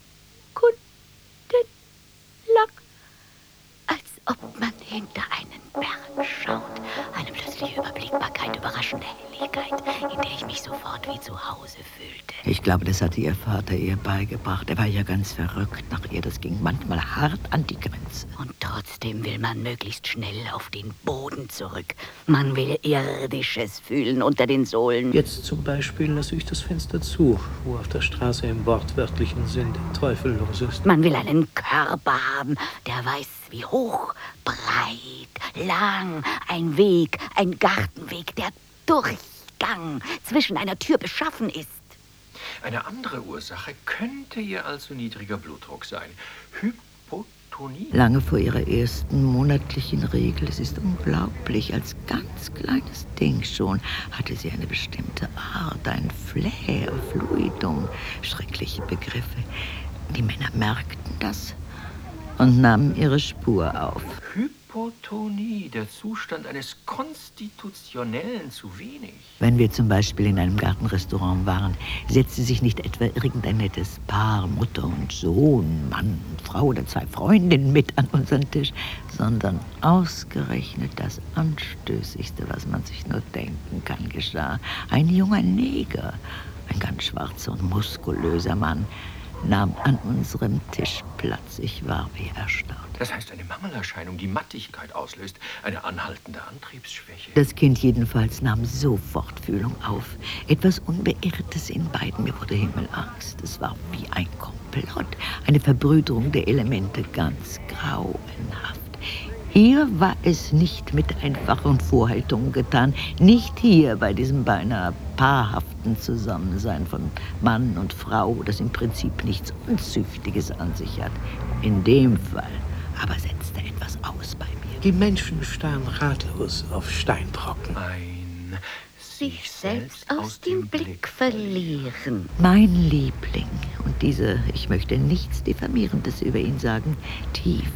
hinter einen Berg schaut. Eine plötzliche Überblickbarkeit, überraschende Helligkeit, in der ich mich sofort wie zu Hause fühlte. Ich glaube, das hatte ihr Vater ihr beigebracht. Er war ja ganz verrückt nach ihr. Das ging manchmal hart an die Grenze. Und trotzdem will man möglichst schnell auf den Boden zurück. Man will Irdisches fühlen unter den Sohlen. Jetzt zum Beispiel lasse ich das Fenster zu, wo auf der Straße im wortwörtlichen Sinn der Teufel los ist. Man will einen Körper haben, der weiß, wie hoch, breit, lang, ein Weg, ein Gartenweg, der Durchgang zwischen einer Tür beschaffen ist. Eine andere Ursache könnte ihr also niedriger Blutdruck sein. Hypotonie. Lange vor ihrer ersten monatlichen Regel, es ist unglaublich, als ganz kleines Ding schon, hatte sie eine bestimmte Art, ein Flair, Fluidum, schreckliche Begriffe. Die Männer merkten das und nahmen ihre Spur auf. Hypotonie, der Zustand eines konstitutionellen zu wenig. Wenn wir zum Beispiel in einem Gartenrestaurant waren, setzte sich nicht etwa irgendein nettes Paar, Mutter und Sohn, Mann und Frau oder 2 Freundinnen mit an unseren Tisch, sondern ausgerechnet das Anstößigste, was man sich nur denken kann, geschah. Ein junger Neger, ein ganz schwarzer und muskulöser Mann, nahm an unserem Tisch Platz. Ich war wie erstaunt. Das heißt eine Mangelerscheinung, die Mattigkeit auslöst, eine anhaltende Antriebsschwäche. Das Kind jedenfalls nahm sofort Fühlung auf. Etwas Unbeirrtes in beiden. Mir wurde Himmelangst. Es war wie ein Komplott, eine Verbrüderung der Elemente, ganz grauenhaft. Hier war es nicht mit einfachen Vorhaltungen getan, nicht hier bei diesem beinahe paarhaften Zusammensein von Mann und Frau, das im Prinzip nichts Unzüchtiges an sich hat. In dem Fall aber setzte etwas aus bei mir. Die Menschen starren ratlos auf Steinbrocken. Ein sich selbst aus dem Blick verlieren. Mein Liebling, und diese, ich möchte nichts Diffamierendes über ihn sagen, tief,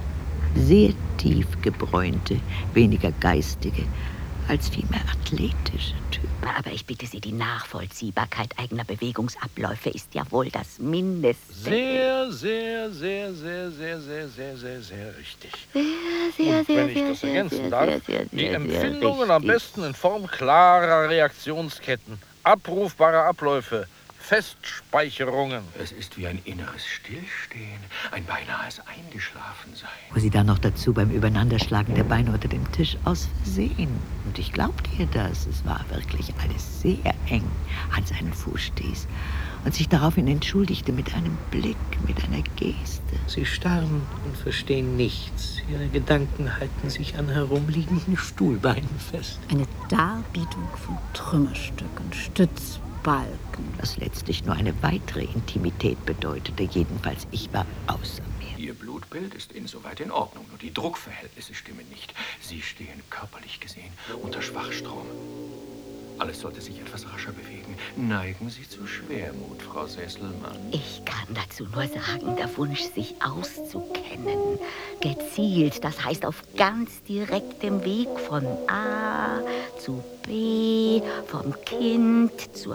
sehr tief gebräunte, weniger geistige, als vielmehr athletische Typ. Aber ich bitte Sie, die Nachvollziehbarkeit eigener Bewegungsabläufe ist ja wohl das Mindeste. Sehr, sehr, sehr, sehr, sehr, sehr, sehr, sehr, sehr richtig. Sehr, Und wenn ich das ergänzen darf, die Empfindungen am besten in Form klarer Reaktionsketten, abrufbarer Abläufe, Festspeicherungen. Es ist wie ein inneres Stillstehen, ein beinahes Eingeschlafensein. Wo sie dann noch dazu beim Übereinanderschlagen der Beine unter dem Tisch aus Versehen. Und ich glaubte ihr das. Es war wirklich alles sehr eng an seinen Fuß stieß. Und sich daraufhin entschuldigte mit einem Blick, mit einer Geste. Sie starren und verstehen nichts. Ihre Gedanken halten sich an herumliegenden Stuhlbeinen fest. Eine Darbietung von Trümmerstücken, Stützbalken. Was letztlich nur eine weitere Intimität bedeutete. Jedenfalls, ich war außer mir. Ihr Blutbild ist insoweit in Ordnung, nur die Druckverhältnisse stimmen nicht. Sie stehen körperlich gesehen unter Schwachstrom. Alles sollte sich etwas rascher bewegen. Neigen Sie zu Schwermut, Frau Sesselmann? Ich kann dazu nur sagen, der Wunsch, sich auszukennen. Gezielt, das heißt auf ganz direktem Weg von A zu B, vom Kind zur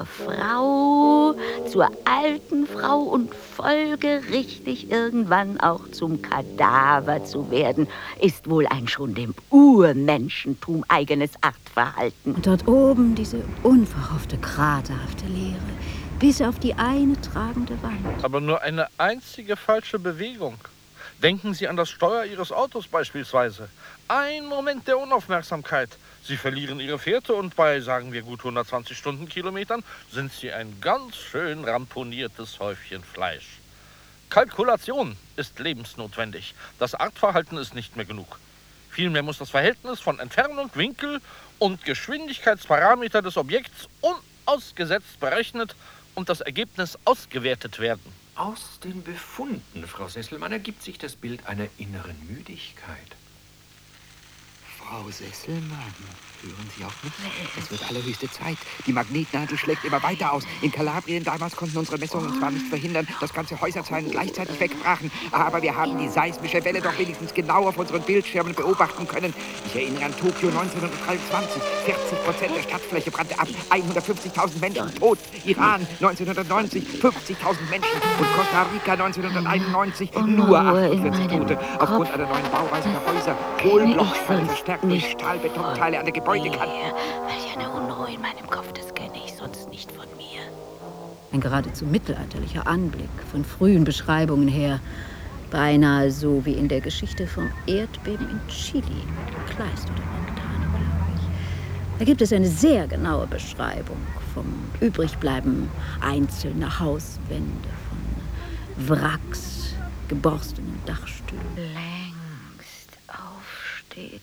Frau, zur alten Frau und folgerichtig irgendwann auch zum Kadaver zu werden, ist wohl ein schon dem Urmenschentum eigenes Artverhalten. Und dort oben diese unverhoffte, kraterhafte Leere, bis auf die eine tragende Wand. Aber nur eine einzige falsche Bewegung. Denken Sie an das Steuer Ihres Autos beispielsweise. Ein Moment der Unaufmerksamkeit. Sie verlieren Ihre Fährte und bei, sagen wir, gut 120 Stundenkilometern sind Sie ein ganz schön ramponiertes Häufchen Fleisch. Kalkulation ist lebensnotwendig. Das Artverhalten ist nicht mehr genug. Vielmehr muss das Verhältnis von Entfernung, Winkel und Geschwindigkeitsparameter des Objekts unausgesetzt berechnet und das Ergebnis ausgewertet werden. Aus den Befunden, Frau Sesselmann, ergibt sich das Bild einer inneren Müdigkeit. Frau Sesselmann, hören Sie auf mich? Es wird allerhöchste Zeit. Die Magnetnadel schlägt immer weiter aus. In Kalabrien damals konnten unsere Messungen zwar nicht verhindern, dass ganze Häuserzeilen gleichzeitig wegbrachen, aber wir haben die seismische Welle doch wenigstens genau auf unseren Bildschirmen beobachten können. Ich erinnere an Tokio 1923. 40% der Stadtfläche brannte ab. 150.000 Menschen tot. Iran 1990. 50.000 Menschen. Und Costa Rica 1991. Nur 48 Tote. Aufgrund einer neuen Bauweise der Häuser. Hohlblockfälle verstärkt durch Stahlbetonteile an der Gebäudekante. Welch eine Unruhe in meinem Kopf, das kenne ich sonst nicht von mir. Ein geradezu mittelalterlicher Anblick, von frühen Beschreibungen her. Beinahe so wie in der Geschichte vom Erdbeben in Chile. Kleist oder Montana, glaube ich. Da gibt es eine sehr genaue Beschreibung vom Übrigbleiben einzelner Hauswände, von Wracks, geborstenen Dachstühlen. Längst Aufstehzeit.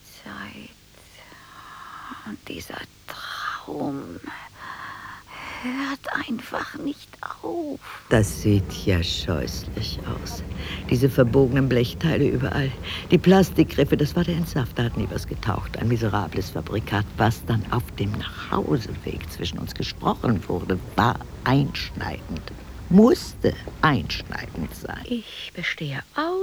Und dieser Traum hört einfach nicht auf. Das sieht ja scheußlich aus. Diese verbogenen Blechteile überall. Die Plastikgriffe, das war der Entsafter, hat nie was getaucht. Ein miserables Fabrikat. Was dann auf dem Nachhauseweg zwischen uns gesprochen wurde, war einschneidend. Musste einschneidend sein. Ich bestehe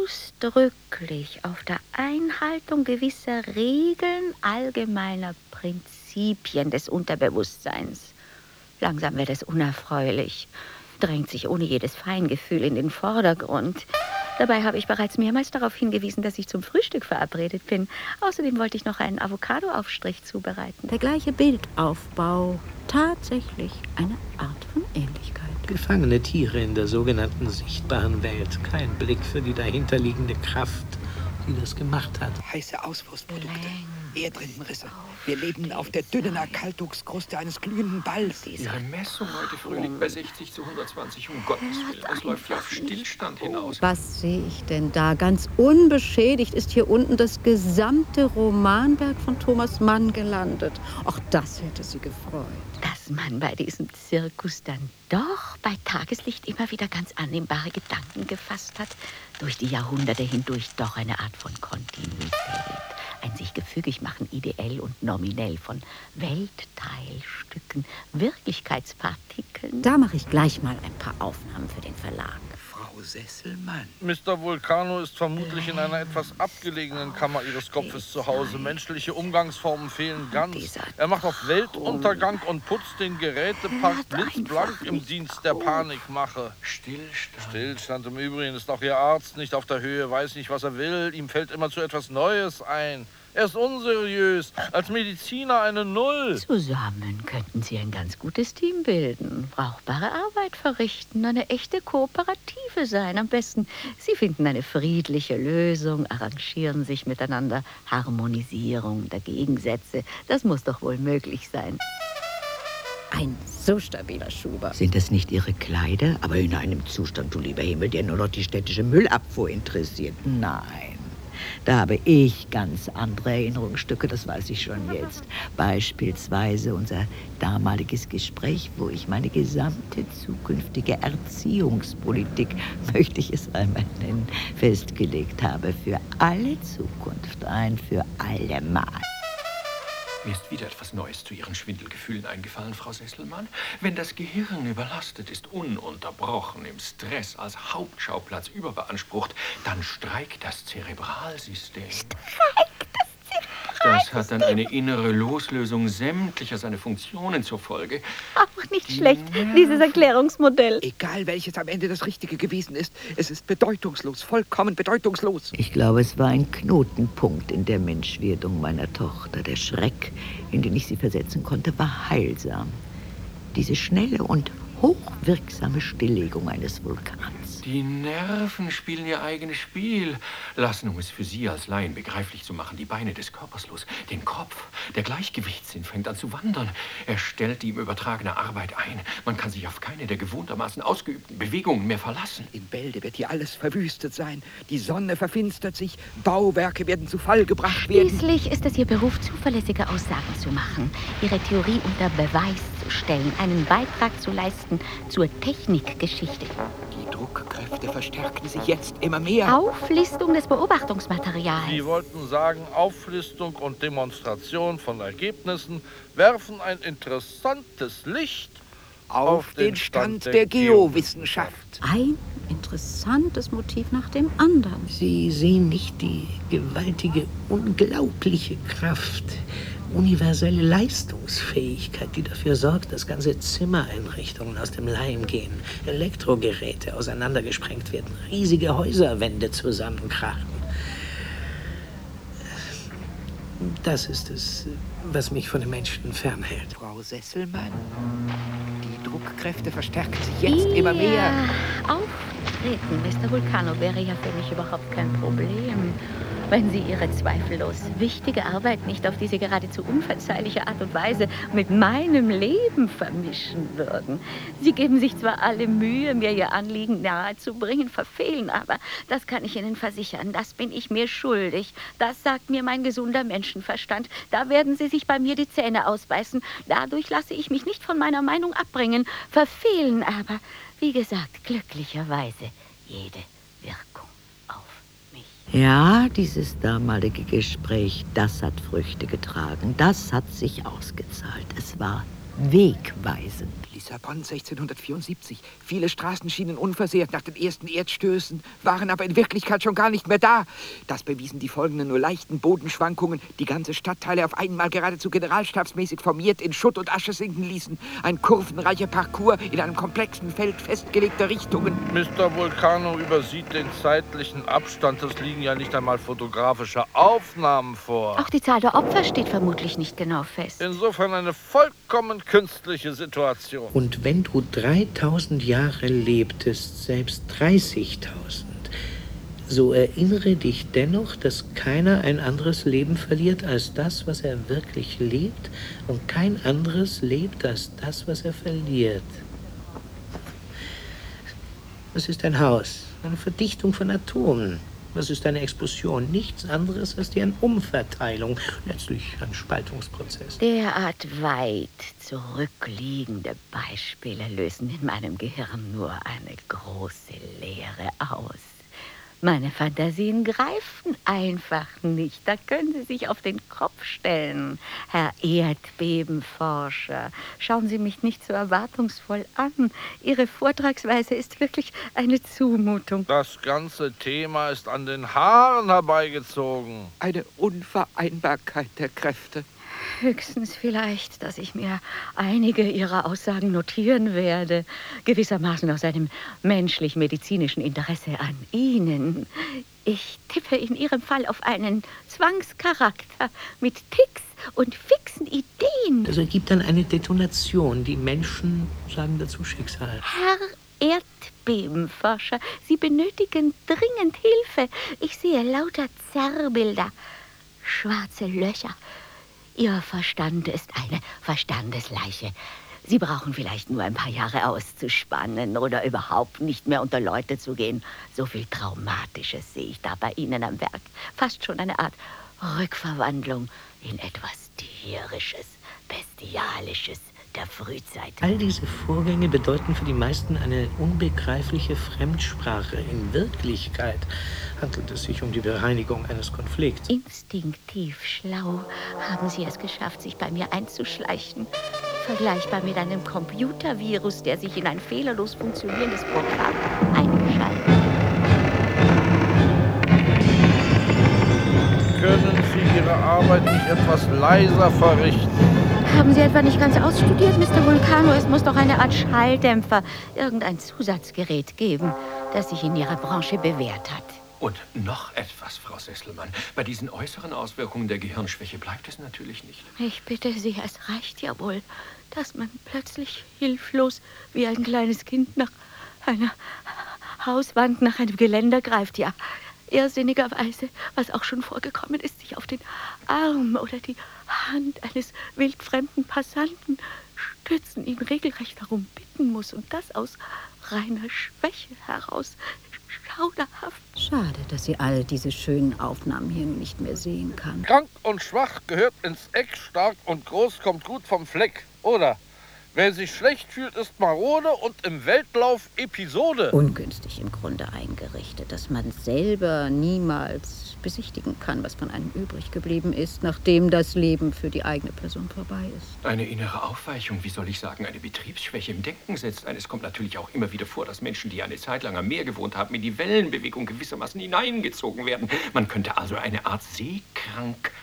ausdrücklich auf der Einhaltung gewisser Regeln allgemeiner Prinzipien des Unterbewusstseins. Langsam wird es unerfreulich, drängt sich ohne jedes Feingefühl in den Vordergrund. Dabei habe ich bereits mehrmals darauf hingewiesen, dass ich zum Frühstück verabredet bin. Außerdem wollte ich noch einen Avocado-Aufstrich zubereiten. Der gleiche Bildaufbau, tatsächlich eine Art von Ähnlichkeit. Gefangene Tiere in der sogenannten sichtbaren Welt. Kein Blick für die dahinterliegende Kraft, die das gemacht hat. Heiße Auswurfsprodukte, Erdrindenrisse. Wir leben auf der dünnen Erkaltungskruste eines glühenden Balls. Ihre Messung heute früh liegt bei 60 zu 120, um Gottes Willen. Das läuft ja auf Stillstand hinaus. Was sehe ich denn da? Ganz unbeschädigt ist hier unten das gesamte Romanwerk von Thomas Mann gelandet. Auch das hätte sie gefreut. Dass man bei diesem Zirkus dann doch bei Tageslicht immer wieder ganz annehmbare Gedanken gefasst hat, durch die Jahrhunderte hindurch doch eine Art von Kontinuität, ein sich gefügig machen ideell und nominell von Weltteilstücken, Wirklichkeitspartikeln. Da mache ich gleich mal ein paar Aufnahmen für den Verlag. Frau Sesselmann. Mr. Vulcano ist vermutlich in einer etwas abgelegenen Kammer Ihres Kopfes zu Hause. Menschliche Umgangsformen fehlen ganz. Er macht auf Weltuntergang und putzt den Gerätepark blitzblank im Dienst der Panikmache. Stillstand im Übrigen ist auch Ihr Arzt nicht auf der Höhe, weiß nicht, was er will. Ihm fällt immer zu etwas Neues ein. Er ist unseriös, als Mediziner eine Null. Zusammen könnten Sie ein ganz gutes Team bilden, brauchbare Arbeit verrichten, eine echte Kooperative sein. Am besten, Sie finden eine friedliche Lösung, arrangieren sich miteinander, Harmonisierung der Gegensätze. Das muss doch wohl möglich sein. Ein so stabiler Schuber. Sind das nicht Ihre Kleider? Aber in einem Zustand, du lieber Himmel, der nur noch die städtische Müllabfuhr interessiert. Nein. Da habe ich ganz andere Erinnerungsstücke, das weiß ich schon jetzt. Beispielsweise unser damaliges Gespräch, wo ich meine gesamte zukünftige Erziehungspolitik, möchte ich es einmal nennen, festgelegt habe. Für alle Zukunft, ein für alle Mal. Mir ist wieder etwas Neues zu Ihren Schwindelgefühlen eingefallen, Frau Sesselmann. Wenn das Gehirn überlastet ist, ununterbrochen im Stress als Hauptschauplatz überbeansprucht, dann streikt das Zerebralsystem. Das hat dann eine innere Loslösung sämtlicher seiner Funktionen zur Folge. Auch nicht schlecht, dieses Erklärungsmodell. Egal, welches am Ende das Richtige gewesen ist, es ist bedeutungslos, vollkommen bedeutungslos. Ich glaube, es war ein Knotenpunkt in der Menschwerdung meiner Tochter. Der Schreck, in den ich sie versetzen konnte, war heilsam. Diese schnelle und hochwirksame Stilllegung eines Vulkans. Die Nerven spielen ihr eigenes Spiel, lassen, um es für Sie als Laien begreiflich zu machen, die Beine des Körpers los. Den Kopf, der Gleichgewichtssinn fängt an zu wandern. Er stellt die ihm übertragene Arbeit ein. Man kann sich auf keine der gewohntermaßen ausgeübten Bewegungen mehr verlassen. In Bälde wird hier alles verwüstet sein. Die Sonne verfinstert sich, Bauwerke werden zu Fall gebracht werden. Schließlich ist es Ihr Beruf, zuverlässige Aussagen zu machen, Ihre Theorie unter Beweis zu stellen, einen Beitrag zu leisten zur Technikgeschichte. Die Druckkräfte verstärken sich jetzt immer mehr. Auflistung des Beobachtungsmaterials. Sie wollten sagen, Auflistung und Demonstration von Ergebnissen werfen ein interessantes Licht auf den Stand der Geowissenschaft. Ein interessantes Motiv nach dem anderen. Sie sehen nicht die gewaltige, unglaubliche Kraft, universelle Leistungsfähigkeit, die dafür sorgt, dass ganze Zimmereinrichtungen aus dem Leim gehen, Elektrogeräte auseinandergesprengt werden, riesige Häuserwände zusammenkrachen. Das ist es, was mich von den Menschen fernhält. Frau Sesselmann, die Druckkräfte verstärken sich jetzt immer mehr. Auftreten, Mr. Vulcano, wäre ja für mich überhaupt kein Problem. Wenn Sie Ihre zweifellos wichtige Arbeit nicht auf diese geradezu unverzeihliche Art und Weise mit meinem Leben vermischen würden. Sie geben sich zwar alle Mühe, mir Ihr Anliegen nahezubringen, verfehlen aber, das kann ich Ihnen versichern, das bin ich mir schuldig. Das sagt mir mein gesunder Menschenverstand. Da werden Sie sich bei mir die Zähne ausbeißen. Dadurch lasse ich mich nicht von meiner Meinung abbringen, verfehlen aber, wie gesagt, glücklicherweise jede Wirkung. Ja, dieses damalige Gespräch, das hat Früchte getragen. Das hat sich ausgezahlt. Es war wegweisend. Lissabon 1674. Viele Straßen schienen unversehrt nach den ersten Erdstößen, waren aber in Wirklichkeit schon gar nicht mehr da. Das bewiesen die folgenden nur leichten Bodenschwankungen, die ganze Stadtteile auf einmal geradezu generalstabsmäßig formiert in Schutt und Asche sinken ließen. Ein kurvenreicher Parcours in einem komplexen Feld festgelegter Richtungen. Mr. Vulcano übersieht den zeitlichen Abstand. Es liegen ja nicht einmal fotografische Aufnahmen vor. Auch die Zahl der Opfer steht vermutlich nicht genau fest. Insofern eine vollkommen künstliche Situation. Und wenn du 3000 Jahre lebtest, selbst 30.000, so erinnere dich dennoch, dass keiner ein anderes Leben verliert als das, was er wirklich lebt, und kein anderes lebt als das, was er verliert. Was ist ein Haus? Eine Verdichtung von Atomen. Was ist eine Explosion? Nichts anderes als die Umverteilung, letztlich ein Spaltungsprozess. Derart weit zurückliegende Beispiele lösen in meinem Gehirn nur eine große Leere aus. Meine Fantasien greifen einfach nicht. Da können Sie sich auf den Kopf stellen, Herr Erdbebenforscher. Schauen Sie mich nicht so erwartungsvoll an. Ihre Vortragsweise ist wirklich eine Zumutung. Das ganze Thema ist an den Haaren herbeigezogen. Eine Unvereinbarkeit der Kräfte. Höchstens vielleicht, dass ich mir einige Ihrer Aussagen notieren werde. Gewissermaßen aus einem menschlich-medizinischen Interesse an Ihnen. Ich tippe in Ihrem Fall auf einen Zwangscharakter mit Ticks und fixen Ideen. Das ergibt dann eine Detonation. Die Menschen sagen dazu Schicksal. Herr Erdbebenforscher, Sie benötigen dringend Hilfe. Ich sehe lauter Zerrbilder, schwarze Löcher. Ihr Verstand ist eine Verstandesleiche. Sie brauchen vielleicht nur ein paar Jahre auszuspannen oder überhaupt nicht mehr unter Leute zu gehen. So viel Traumatisches sehe ich da bei Ihnen am Werk. Fast schon eine Art Rückverwandlung in etwas Tierisches, Bestialisches der Frühzeit. All diese Vorgänge bedeuten für die meisten eine unbegreifliche Fremdsprache. In Wirklichkeit handelt es sich um die Bereinigung eines Konflikts. Instinktiv schlau haben Sie es geschafft, sich bei mir einzuschleichen. Vergleichbar mit einem Computervirus, der sich in ein fehlerlos funktionierendes Programm einschaltet. Können Sie Ihre Arbeit nicht etwas leiser verrichten? Haben Sie etwa nicht ganz ausstudiert, Mr. Vulcano? Es muss doch eine Art Schalldämpfer, irgendein Zusatzgerät geben, das sich in Ihrer Branche bewährt hat. Und noch etwas, Frau Sesselmann. Bei diesen äußeren Auswirkungen der Gehirnschwäche bleibt es natürlich nicht. Ich bitte Sie, es reicht ja wohl, dass man plötzlich hilflos wie ein kleines Kind nach einer Hauswand, nach einem Geländer greift, ja. Irrsinnigerweise, was auch schon vorgekommen ist, sich auf den Arm oder die Hand eines wildfremden Passanten stützen, ihn regelrecht darum bitten muss und das aus reiner Schwäche heraus. Schauderhaft. Schade, dass sie all diese schönen Aufnahmen hier nicht mehr sehen kann. Krank und schwach gehört ins Eck, stark und groß kommt gut vom Fleck. Oder Wer sich schlecht fühlt, ist marode und im Weltlauf Episode. Ungünstig im Grunde eingerichtet, dass man selber niemals besichtigen kann, was von einem übrig geblieben ist, nachdem das Leben für die eigene Person vorbei ist. Eine innere Aufweichung, wie soll ich sagen, eine Betriebsschwäche im Denken setzt ein. Es kommt natürlich auch immer wieder vor, dass Menschen, die eine Zeit lang am Meer gewohnt haben, in die Wellenbewegung gewissermaßen hineingezogen werden. Man könnte also eine Art Seekrankheit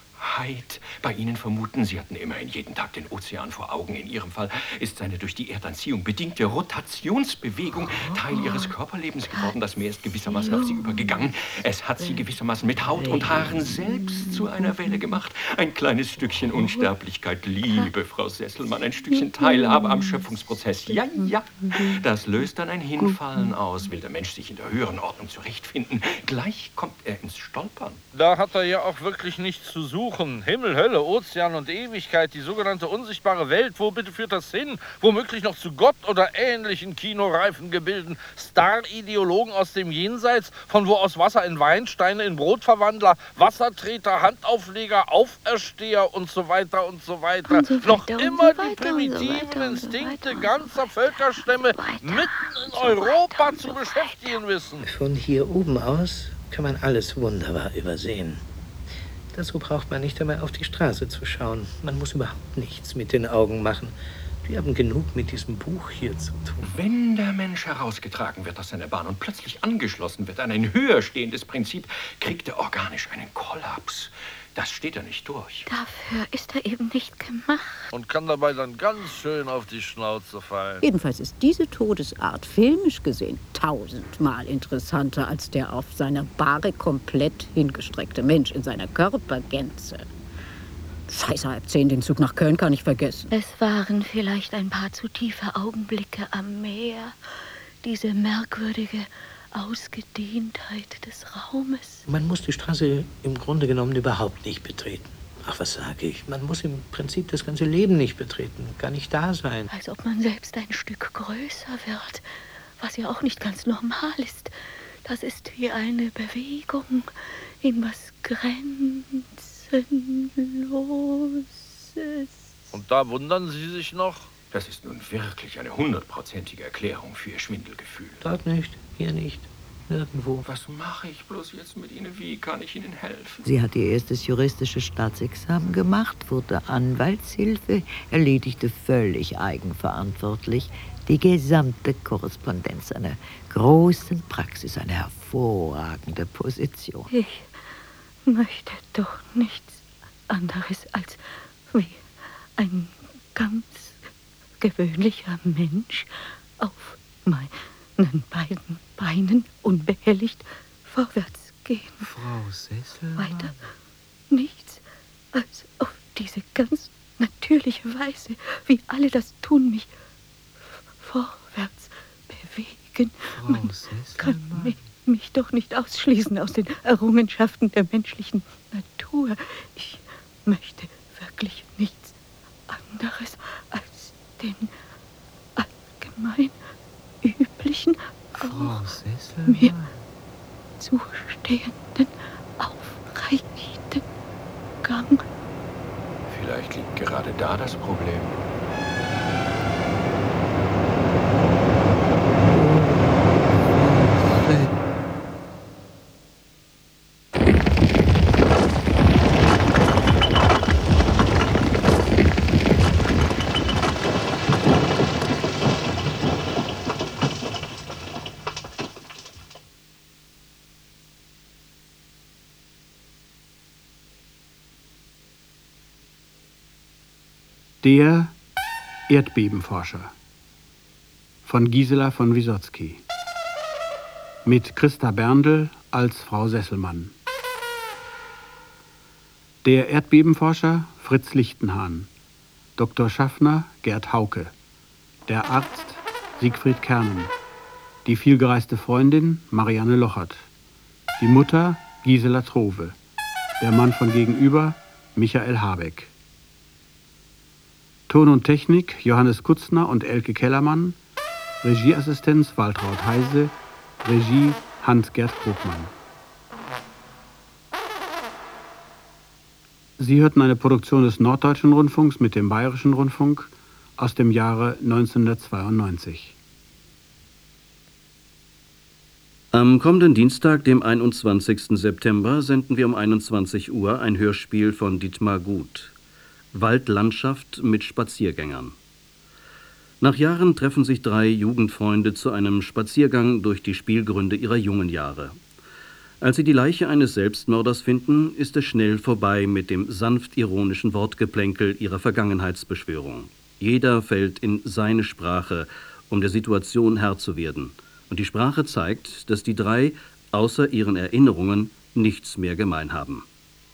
bei Ihnen vermuten. Sie hatten immerhin jeden Tag den Ozean vor Augen. In Ihrem Fall ist seine durch die Erdanziehung bedingte Rotationsbewegung Teil Ihres Körperlebens geworden. Das Meer ist gewissermaßen auf Sie übergegangen. Es hat Sie gewissermaßen mit Haut und Haaren selbst zu einer Welle gemacht. Ein kleines Stückchen Unsterblichkeit, liebe Frau Sesselmann, ein Stückchen Teilhabe am Schöpfungsprozess. Ja, ja, das löst dann ein Hinfallen aus. Will der Mensch sich in der höheren Ordnung zurechtfinden, gleich kommt er ins Stolpern. Da hat er ja auch wirklich nichts zu suchen. Himmel, Hölle, Ozean und Ewigkeit, die sogenannte unsichtbare Welt. Wo bitte führt das hin? Womöglich noch zu Gott oder ähnlichen kinoreifen Gebilden. Star-Ideologen aus dem Jenseits, von wo aus Wasser in Wein, Steine in Brotverwandler, Wassertreter, Handaufleger, Aufersteher und so weiter und so weiter. Und so noch weiter immer und so die weiter primitiven und so Instinkte weiter ganzer Völkerstämme mitten in Europa zu beschäftigen wissen. Von hier oben aus kann man alles wunderbar übersehen. Dazu braucht man nicht einmal auf die Straße zu schauen. Man muss überhaupt nichts mit den Augen machen. Wir haben genug mit diesem Buch hier zu tun. Wenn der Mensch herausgetragen wird aus seiner Bahn und plötzlich angeschlossen wird an ein höher stehendes Prinzip, kriegt er organisch einen Kollaps. Das steht er nicht durch. Dafür ist er eben nicht gemacht. Und kann dabei dann ganz schön auf die Schnauze fallen. Jedenfalls ist diese Todesart filmisch gesehen 1000-mal interessanter als der auf seiner Bahre komplett hingestreckte Mensch in seiner Körpergänze. Scheiße, 9:30, den Zug nach Köln kann ich vergessen. Es waren vielleicht ein paar zu tiefe Augenblicke am Meer. Diese merkwürdige Ausgedehntheit des Raumes. Man muss die Straße im Grunde genommen überhaupt nicht betreten. Ach, was sage ich? Man muss im Prinzip das ganze Leben nicht betreten, gar nicht da sein. Als ob man selbst ein Stück größer wird, was ja auch nicht ganz normal ist. Das ist wie eine Bewegung in was Grenzenloses. Und da wundern Sie sich noch? Das ist nun wirklich eine 100%ige Erklärung für Ihr Schwindelgefühl. Dort nicht, hier nicht, nirgendwo. Was mache ich bloß jetzt mit Ihnen? Wie kann ich Ihnen helfen? Sie hat ihr erstes juristisches Staatsexamen gemacht, wurde Anwaltshilfe, erledigte völlig eigenverantwortlich die gesamte Korrespondenz einer großen Praxis, eine hervorragende Position. Ich möchte doch nichts anderes als wie ein ganz gewöhnlicher Mensch auf meinen beiden Beinen unbehelligt vorwärts gehen. Frau Sesselmann? Weiter nichts als auf diese ganz natürliche Weise, wie alle das tun, mich vorwärts bewegen. Frau Man kann Sesselmann? mich doch nicht ausschließen aus den Errungenschaften der menschlichen Natur. Ich möchte wirklich nichts anderes als den allgemein üblichen, Frau mir zustehenden, aufrechten Gang. Vielleicht liegt gerade da das Problem. Der Erdbebenforscher von Gisela von Wysotsky mit Christa Berndl als Frau Sesselmann. Der Erdbebenforscher Fritz Lichtenhahn, Dr. Schaffner Gerd Hauke, der Arzt Siegfried Kernen, die vielgereiste Freundin Marianne Lochert, die Mutter Gisela Trove, der Mann von gegenüber Michael Habeck. Ton und Technik Johannes Kutzner und Elke Kellermann, Regieassistenz Waltraud Heise, Regie Hans-Gerd Krugmann. Sie hörten eine Produktion des Norddeutschen Rundfunks mit dem Bayerischen Rundfunk aus dem Jahre 1992. Am kommenden Dienstag, dem 21. September, senden wir um 21 Uhr ein Hörspiel von Dietmar Gut. Waldlandschaft mit Spaziergängern. Nach Jahren treffen sich 3 Jugendfreunde zu einem Spaziergang durch die Spielgründe ihrer jungen Jahre. Als sie die Leiche eines Selbstmörders finden, ist es schnell vorbei mit dem sanft ironischen Wortgeplänkel ihrer Vergangenheitsbeschwörung. Jeder fällt in seine Sprache, um der Situation Herr zu werden. Und die Sprache zeigt, dass die 3 außer ihren Erinnerungen nichts mehr gemein haben.